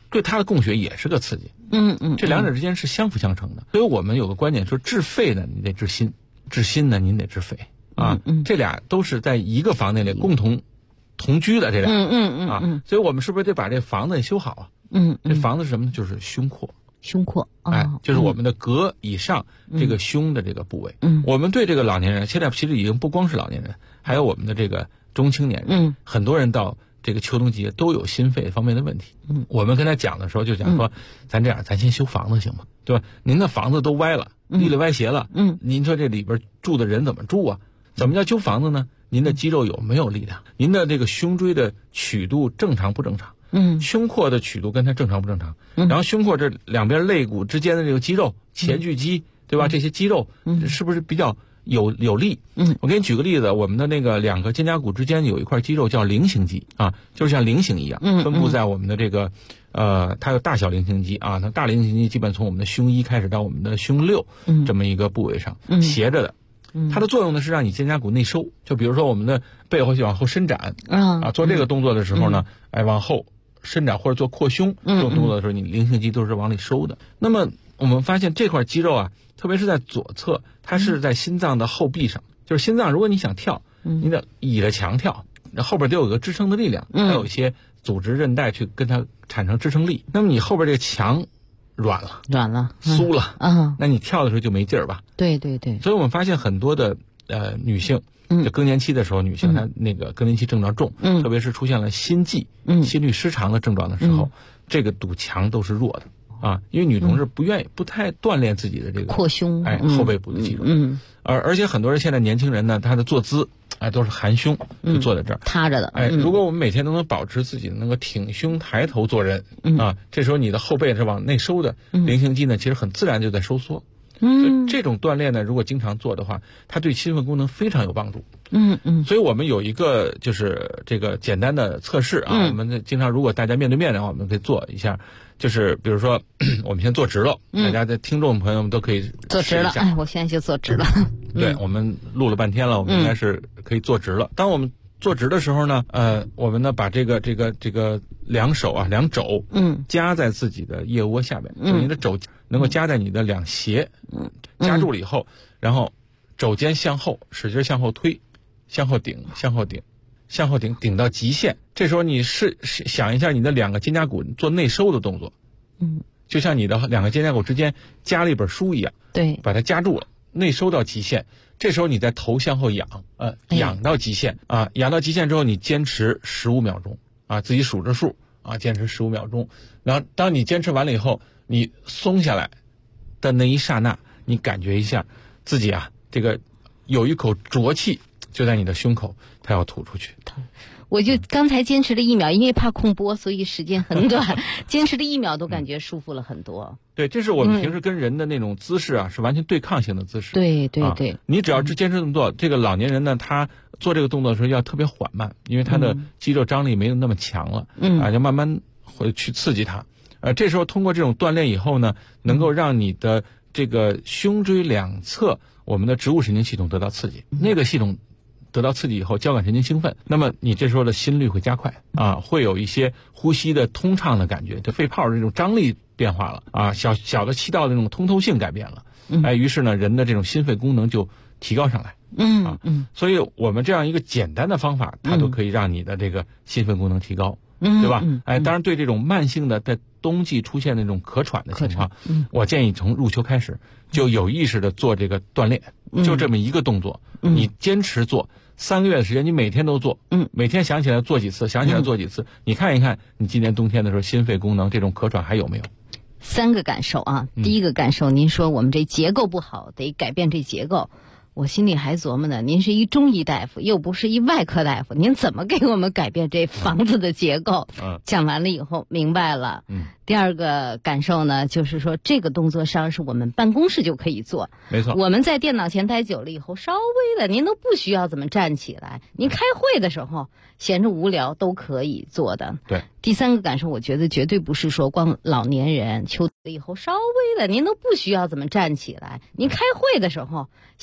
对他的供血也是个刺激。这两者之间是相辅相成的。所以我们有个观点说，治肺呢你得治心，治心呢您得治肺啊。这俩都是在一个房内里共同同居的这俩。所以我们是不是得把这房子也修好啊？这房子是什么呢？就是胸廓。就是我们的膈以上这个胸的这个部位。我们对这个老年人，现在其实已经不光是老年人，还有我们的这个中青年人，很多人到这个秋冬季节都有心肺方面的问题。我们跟他讲的时候就讲说，咱这样，咱先修房子行吗？对吧？您的房子都歪了，立了歪斜了，您说这里边住的人怎么住啊？怎么叫修房子呢？您的肌肉有没有力量？您的这个胸椎的曲度正常不正常？胸廓的曲度跟它正常不正常？然后胸廓这两边肋骨之间的这个肌肉，前锯肌，对吧？这些肌肉是不是比较有力？我给你举个例子，我们的那个两个肩胛骨之间有一块肌肉叫菱形肌啊，就是像菱形一样，分布在我们的这个它有大小菱形肌啊，它大菱形肌基本从我们的胸1开始到我们的胸6这么一个部位上斜着的。它的作用呢是让你肩胛骨内收，就比如说我们的背后往后伸展做这个动作的时候呢，往后伸展或者做扩胸这种动作的时候，你菱形肌都是往里收的。那么我们发现这块肌肉啊，特别是在左侧，它是在心脏的后壁上，就是心脏如果你想跳，你得倚着墙跳，后边得有个支撑的力量，还有一些组织韧带去跟它产生支撑力。那么你后边这个墙软了酥了那你跳的时候就没劲儿吧？ 对。 所以我们发现很多的女性，就更年期的时候，女性她那个更年期症状重，特别是出现了心悸、心律失常的症状的时候，这个堵墙都是弱的啊，因为女同志不太锻炼自己的这个扩胸， 后背部的肌肉，而且很多人现在年轻人呢，他的坐姿都是含胸，就坐在这儿塌着的。 如果我们每天都能保持自己能够挺胸抬头做人这时候你的后背是往内收的，菱形肌呢，其实很自然就在收缩。这种锻炼呢，如果经常做的话，它对心肺功能非常有帮助。所以我们有一个就是这个简单的测试我们经常如果大家面对面的话，我们可以做一下。就是比如说我们先坐直了，大家的听众朋友们都可以坐直了。我现在就坐直了。 对，我们录了半天了，我们应该是可以坐直了。当我们坐直的时候呢，我们呢把这个两肘夹在自己的腋窝下边，就是你的肘能够夹在你的两胁，夹住了以后，然后肘尖向后使劲向后推，向后顶，顶到极限。这时候你是想一下你的两个肩胛骨做内收的动作，就像你的两个肩胛骨之间夹了一本书一样， 对， 把它夹住了，内收到极限。这时候你再头向后仰，仰到极限仰到极限之后，你坚持15秒钟自己数着数坚持15秒钟。然后当你坚持完了以后，你松下来的那一刹那，你感觉一下自己这个有一口浊气就在你的胸口，它要吐出去。 我就刚才坚持了1秒，因为怕空播，所以时间很短，坚持了1秒都感觉舒服了很多。 对，这是我们平时跟人的那种姿势是完全对抗性的姿势。 对。 你只要坚持这么做，这个老年人呢，他做这个动作的时候要特别缓慢，因为他的肌肉张力没有那么强了，要慢慢会去刺激他。这时候通过这种锻炼以后呢，能够让你的这个胸椎两侧我们的植物神经系统得到刺激，那个系统得到刺激以后，交感神经兴奋，那么你这时候的心率会加快会有一些呼吸的通畅的感觉，就肺泡的这种张力变化了小的气道的那种通透性改变了，于是呢，人的这种心肺功能就提高上来。所以我们这样一个简单的方法，它都可以让你的这个心肺功能提高，对吧？当然对这种慢性的在冬季出现那种咳喘的情况，我建议从入秋开始就有意识的做这个锻炼，就这么一个动作，你坚持做3个月的时间，你每天都做，每天想起来做几次，你看一看你今年冬天的时候心肺功能这种咳喘还有没有 ？3个感受第一个感受，您说我们这结构不好，得改变这结构。我心里还琢磨呢，您是一中医大夫，又不是一外科大夫，您怎么给我们改变这房子的结构？讲完了以后明白了。第二个感受呢，就是说这个动作上是我们办公室就可以做， 没错。 我们在电脑前待久了以后，稍微的您都不需要怎么站起来，您开会的时候闲着无聊都可以做的。 对。 第3个感受，我觉得绝对不是说光老年人秋了以后稍微的您都不需要怎么站起来，您开会的时候闲着无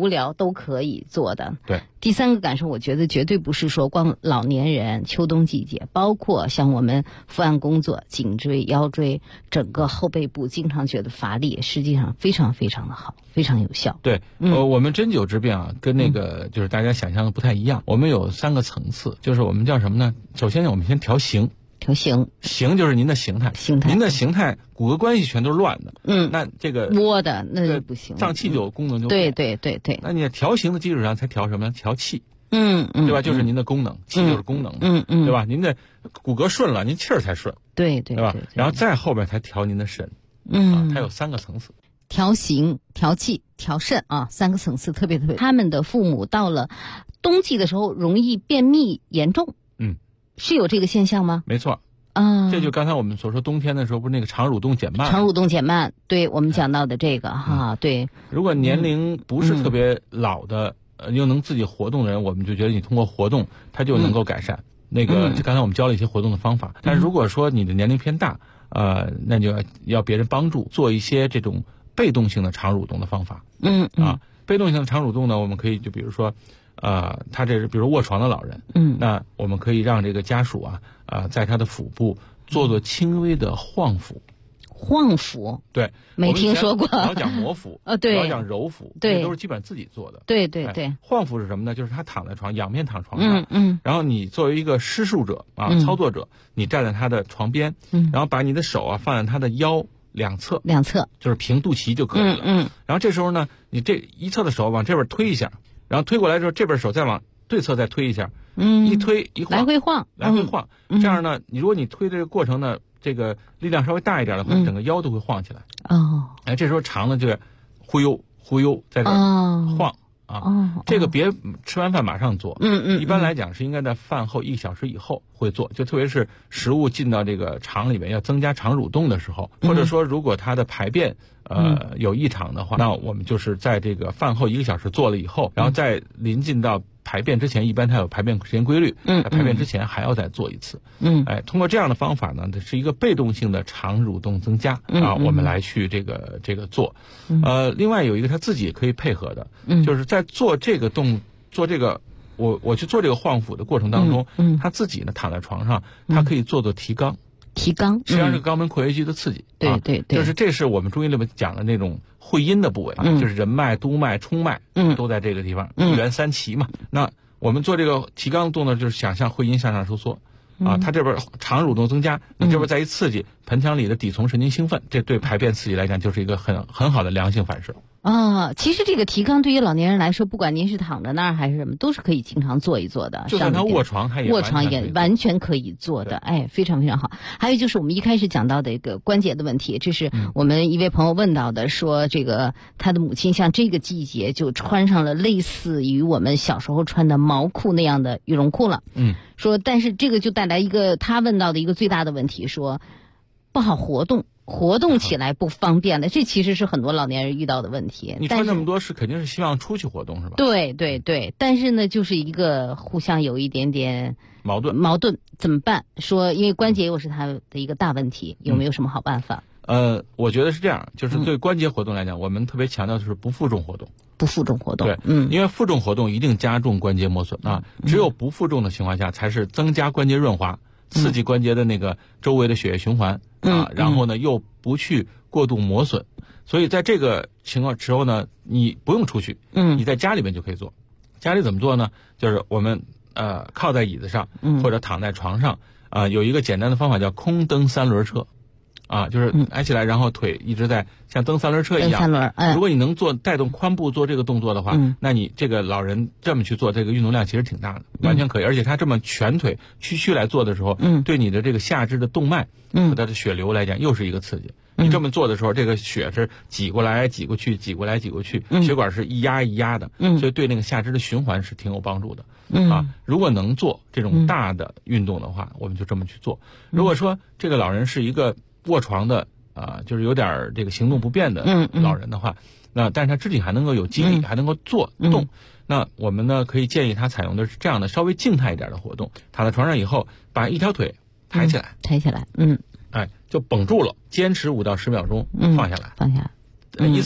无聊都可以做的。 对， 第三个感受，我觉得绝对不是说光老年人秋冬季节，包括像我们伏案工作，颈椎、腰椎，整个后背部经常觉得乏力，实际上非常非常的好，非常有效。 对，我们针灸之病啊，跟那个就是大家想象的不太一样。我们有3个层次，就是我们叫什么呢？首先我们先调形。形就是您的形态，您的形态骨骼关系全都是乱的，那这个窝的那就不行， 脏器就功能就对。 那你调形的基础上才调什么呢？调气，对吧？就是您的功能，气就是功能，对吧？您的骨骼顺了，您气儿才顺， 对吧？然后再后边才调您的肾，它有3个层次。 调形、调气、调肾啊，3个层次特别。他们的父母到了冬季的时候容易便秘严重，是有这个现象吗？ 没错。这就刚才我们所说，冬天的时候不是那个肠蠕动减慢，对我们讲到的这个哈，对。 如果年龄不是特别老的，又能自己活动的人，我们就觉得你通过活动，它就能够改善。那个刚才我们教了一些活动的方法，但是如果说你的年龄偏大，那就要别人帮助做一些这种被动性的肠蠕动的方法。被动性的肠蠕动呢，我们可以就比如说。他这是比如卧床的老人，那我们可以让这个家属在他的腹部做轻微的晃腹。 晃腹？ 对， 没听说过。 老讲摩腹， 对， 老讲揉腹， 对， 都是基本上自己做的。 对。 晃腹是什么呢？就是他躺在床，仰面躺床上，然后你作为一个施术者操作者，你站在他的床边，然后把你的手放在他的腰两侧，就是平肚脐就可以了。然后这时候呢，你这一侧的手往这边推一下。然后推过来之后，这边手再往对侧再推一下，一推一晃，来回晃，这样呢，如果你推这个过程呢，这个力量稍微大一点的话，整个腰都会晃起来。这时候肠呢就忽悠在这晃这个别吃完饭马上做，一般来讲是应该在饭后1个小时以后会做，就特别是食物进到这个肠里面要增加肠蠕动的时候，或者说如果它的排便有异常的话，那我们就是在这个饭后1个小时做了以后，然后再临近到排便之前，一般它有排便时间规律，在排便之前还要再做一次。通过这样的方法呢，这是一个被动性的肠蠕动增加我们来去这个做。另外有一个他自己也可以配合的，就是在做这个我去做这个晃腹的过程当中，他自己呢躺在床上，他可以做提肛。 实际上是肛门括约肌的刺激。 对， 就是这是我们中医里面讲的那种会阴的部位，就是人脉、督脉、冲脉，都在这个地方，一元三奇嘛。那我们做这个提肛动作，就是想象会阴向上收缩。它这边肠蠕动增加，你这边再一刺激，盆腔里的底层神经兴奋，这对排便刺激来讲就是一个很好的良性反射。 其实这个提肛对于老年人来说，不管您是躺在那儿还是什么，都是可以经常做一做的。 就算他卧床也完全可以做的，非常非常好。还有就是我们一开始讲到的一个关节的问题，这是我们一位朋友问到的，说这个他的母亲像这个季节就穿上了类似于我们小时候穿的毛裤那样的羽绒裤了。说但是这个就带来一个他问到的一个最大的问题，说不好活动起来不方便了，这其实是很多老年人遇到的问题。 你穿那么多是肯定是希望出去活动是吧？ 对，但是呢，就是一个互相有一点点矛盾怎么办？说因为关节又是他的一个大问题，有没有什么好办法？ 我觉得是这样，就是对关节活动来讲，我们特别强调的是不负重活动。 对， 因为负重活动一定加重关节磨损只有不负重的情况下，才是增加关节润滑，刺激关节的那个周围的血液循环然后呢又不去过度磨损，所以在这个情况之后呢，你不用出去，你在家里面就可以做。家里怎么做呢？就是我们靠在椅子上或者躺在床上有一个简单的方法叫空蹬3轮车。就是挨起来，然后腿一直在像蹬3轮车一样。如果你能带动髋部做这个动作的话，那你这个老人这么去做，这个运动量其实挺大的，完全可以。而且他这么全腿屈来做的时候，对你的这个下肢的动脉和它的血流来讲，又是一个刺激。你这么做的时候，这个血是挤过来挤过去，血管是一压的，所以对那个下肢的循环是挺有帮助的。如果能做这种大的运动的话，我们就这么去做。如果说这个老人是一个卧床的就是有点这个行动不便的老人的话，那但是他肢体还能够有肌力，还能够做动，那我们呢可以建议他采用的是这样的稍微静态一点的活动。躺在床上以后，把一条腿抬起来，就绷住了，坚持5到10秒钟，放下来，1次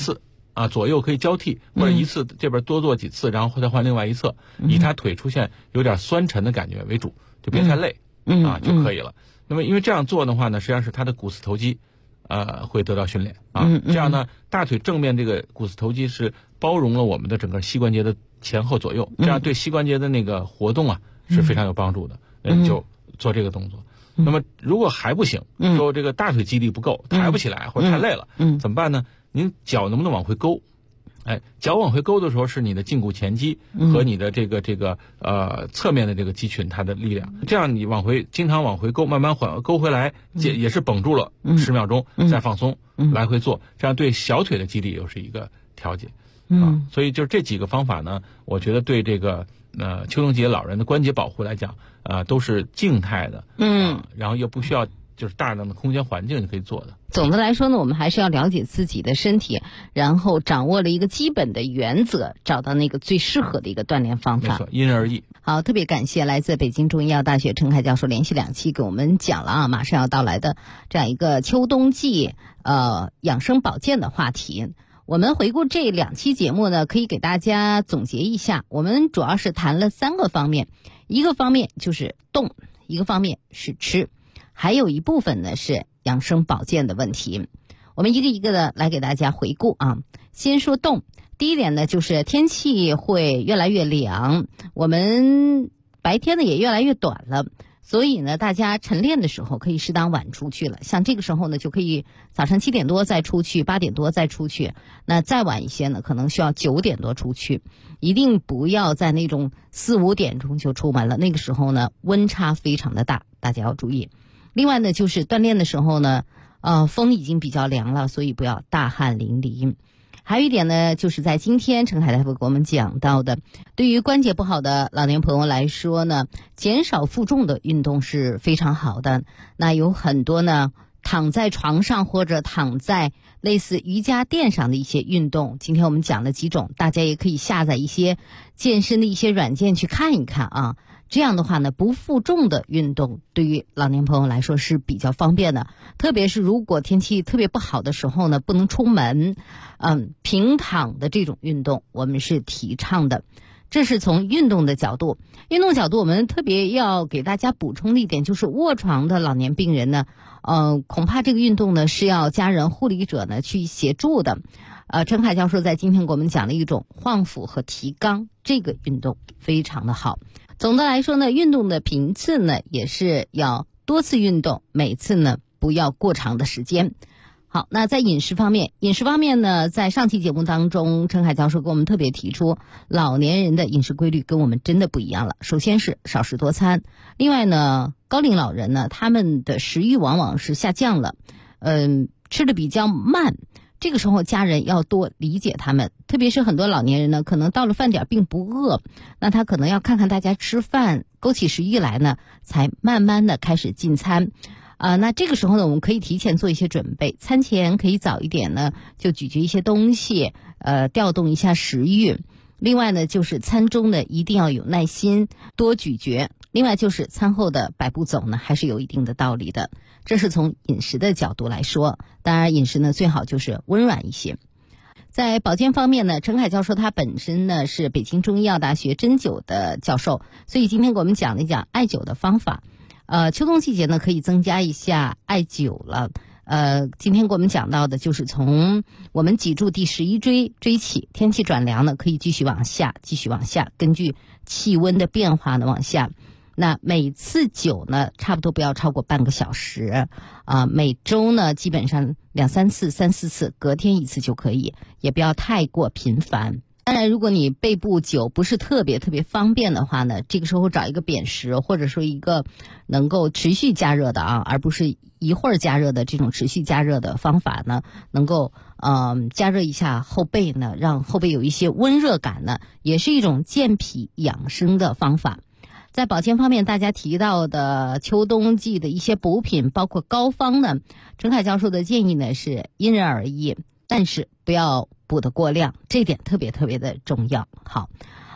左右可以交替，或者一次这边多做几次，然后再换另外一侧，以他腿出现有点酸沉的感觉为主，就别太累就可以了。那么因为这样做的话呢，实际上是他的股四头肌会得到训练这样呢，大腿正面这个股四头肌是包容了我们的整个膝关节的前后左右，这样对膝关节的那个活动是非常有帮助的。就做这个动作。那么如果还不行，说这个大腿肌力不够，抬不起来或者太累了，怎么办呢？您脚能不能往回勾？脚往回勾的时候是你的胫骨前肌和你的这个侧面的这个肌群它的力量，这样你经常往回勾，慢慢勾回来，也是绷住了10秒钟，再放松，来回做，这样对小腿的肌力又是一个调节。所以就这几个方法呢，我觉得对这个秋冬节老人的关节保护来讲，都是静态的，然后又不需要就是大量的空间环境就可以做的。 总的来说呢，我们还是要了解自己的身体，然后掌握了一个基本的原则，找到那个最适合的一个锻炼方法。 没错，因人而异。 好，特别感谢来自北京中医药大学陈凯教授连续2期给我们讲了马上要到来的这样一个秋冬季养生保健的话题。我们回顾这2期节目呢，可以给大家总结一下，我们主要是谈了3个方面，一个方面就是动，一个方面是吃，还有一部分呢是养生保健的问题。我们一个一个的来给大家回顾先说动，第一点呢就是天气会越来越凉，我们白天呢也越来越短了，所以呢大家晨练的时候可以适当晚出去了，像这个时候呢就可以早上7点多再出去，8点多再出去，那再晚一些呢可能需要9点多出去，一定不要在那种4、5点钟就出门了，那个时候呢温差非常的大，大家要注意。另外呢就是锻炼的时候呢风已经比较凉了，所以不要大汗淋漓。还有一点呢，就是在今天陈凯大夫给我们讲到的，对于关节不好的老年朋友来说呢，减少负重的运动是非常好的。那有很多呢躺在床上或者躺在类似瑜伽垫上的一些运动，今天我们讲了几种，大家也可以下载一些健身的一些软件去看一看这样的话呢，不负重的运动对于老年朋友来说是比较方便的，特别是如果天气特别不好的时候呢，不能出门，平躺的这种运动我们是提倡的。这是从运动的角度。运动角度我们特别要给大家补充的一点就是卧床的老年病人呢，恐怕这个运动呢是要家人护理者呢去协助的。陈凯教授在今天给我们讲了一种晃腹和提肛，这个运动非常的好。总的来说呢，运动的频次呢也是要多次运动，每次呢不要过长的时间。好，那在饮食方面呢，在上期节目当中，陈凯教授给我们特别提出，老年人的饮食规律跟我们真的不一样了。首先是少食多餐，另外呢，高龄老人呢，他们的食欲往往是下降了，吃的比较慢。这个时候家人要多理解他们，特别是很多老年人呢，可能到了饭点并不饿，那他可能要看看大家吃饭，勾起食欲来呢，才慢慢的开始进餐。那这个时候呢，我们可以提前做一些准备，餐前可以早一点呢，就咀嚼一些东西，调动一下食欲。另外呢，就是餐中呢一定要有耐心，多咀嚼。另外就是餐后的百步走呢，还是有一定的道理的。这是从饮食的角度来说，当然饮食呢最好就是温软一些。在保健方面呢，陈凯教授他本身呢是北京中医药大学针灸的教授，所以今天给我们讲了一讲艾灸的方法。秋冬季节呢可以增加一下艾灸了。今天给我们讲到的就是从我们脊柱第11椎起，天气转凉呢可以继续往下，根据气温的变化呢往下。那每次灸呢差不多不要超过半个小时，每周呢基本上2、3次、3、4次，隔天1次就可以，也不要太过频繁。当然如果你背部灸不是特别方便的话呢，这个时候找一个砭石，或者说一个能够持续加热的而不是一会儿加热的这种持续加热的方法呢，能够加热一下后背呢，让后背有一些温热感呢，也是一种健脾养生的方法。在保健方面，大家提到的秋冬季的一些补品，包括膏方呢，陈凯教授的建议呢是因人而异，但是不要补得过量，这点特别的重要。好，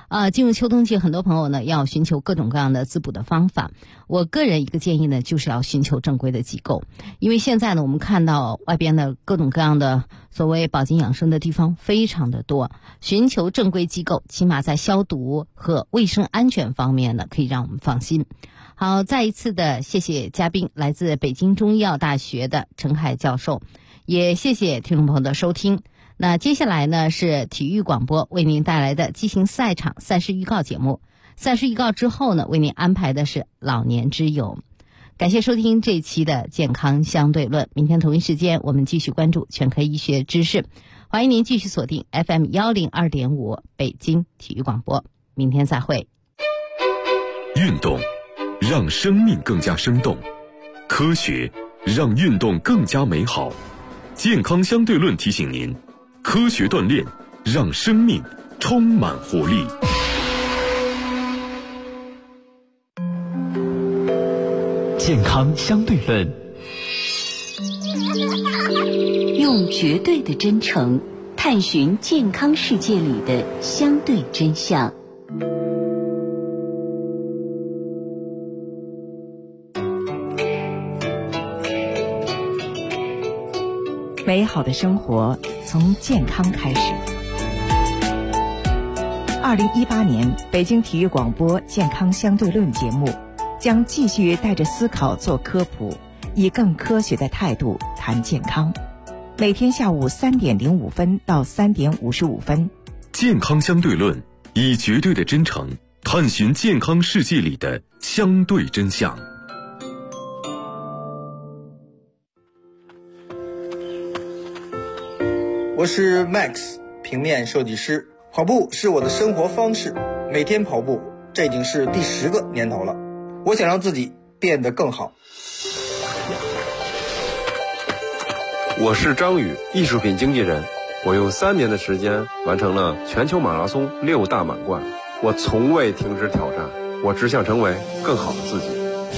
进入秋冬季，很多朋友呢要寻求各种各样的滋补的方法。我个人一个建议呢，就是要寻求正规的机构，因为现在呢，我们看到外边的各种各样的所谓保健养生的地方非常的多，寻求正规机构，起码在消毒和卫生安全方面呢，可以让我们放心。好，再一次的谢谢嘉宾，来自北京中医药大学的陈海教授，也谢谢听众朋友的收听。那接下来呢是体育广播为您带来的激情赛场赛事预告节目，赛事预告之后呢，为您安排的是老年之友。感谢收听这一期的健康相对论，明天同一时间我们继续关注全科医学知识，欢迎您继续锁定 FM 102.5北京体育广播，明天再会。 运动让生命更加生动，科学让运动更加美好。健康相对论提醒您，科学锻炼让生命充满活力。 健康相对论，用绝对的真诚探寻健康世界里的相对真相。 美好的生活从健康开始。2018年北京体育广播健康相对论节目将继续带着思考做科普，以更科学的态度谈健康。每天下午3点05分到3点55分， 健康相对论以绝对的真诚探寻健康世界里的相对真相。 我是 Max， 平面设计师。跑步是我的生活方式，每天跑步，这已经是第10个年头了。我想让自己变得更好。 我是张宇，艺术品经纪人。我用3年的时间完成了全球马拉松6大满贯。我从未停止挑战，我只想成为更好的自己。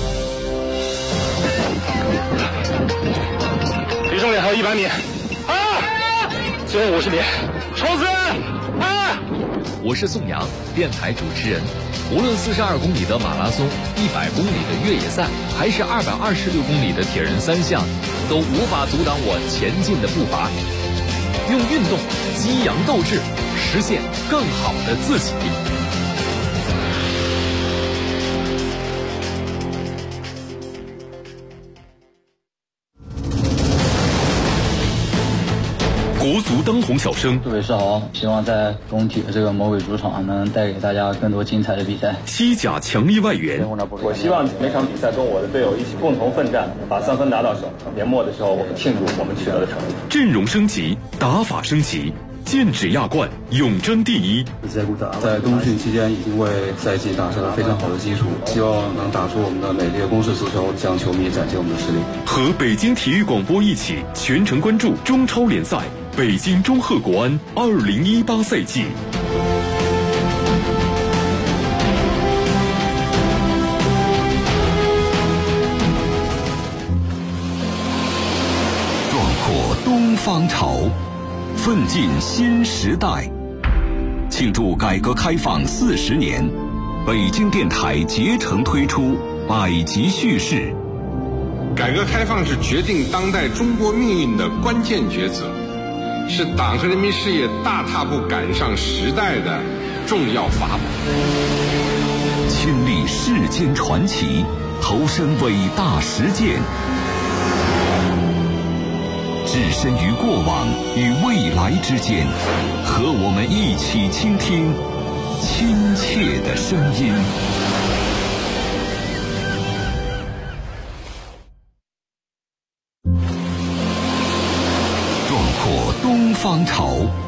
离终点还有100米。最后50米，冲刺！ 我是宋阳，电台主持人。无论42公里的马拉松、100公里的越野赛，还是226公里的铁人3项，都无法阻挡我前进的步伐。用运动激扬斗志，实现更好的自己。 国足当红小生， 杜伟是好，希望在工体的这个魔鬼主场能带给大家更多精彩的比赛。 西甲强力外援， 我希望每场比赛跟我的队友一起共同奋战，把3分拿到手。年末的时候，我们庆祝我们取得的成绩。 阵容升级，打法升级，剑指亚冠，永争第一。 在冬训期间已经为赛季打下了非常好的基础，希望能打出我们的美丽的攻势足球，向球迷展现我们的实力。 和北京体育广播一起全程关注中超联赛。北京中赫国安2018赛季。 壮阔东方潮，奋进新时代。庆祝改革开放40年，北京电台竭诚推出百集叙事。 改革开放是决定当代中国命运的关键抉择，是党和人民事业大踏步赶上时代的重要法宝。 亲历世间传奇，投身伟大实践，置身于过往与未来之间，和我们一起倾听亲切的声音。壮阔东方潮。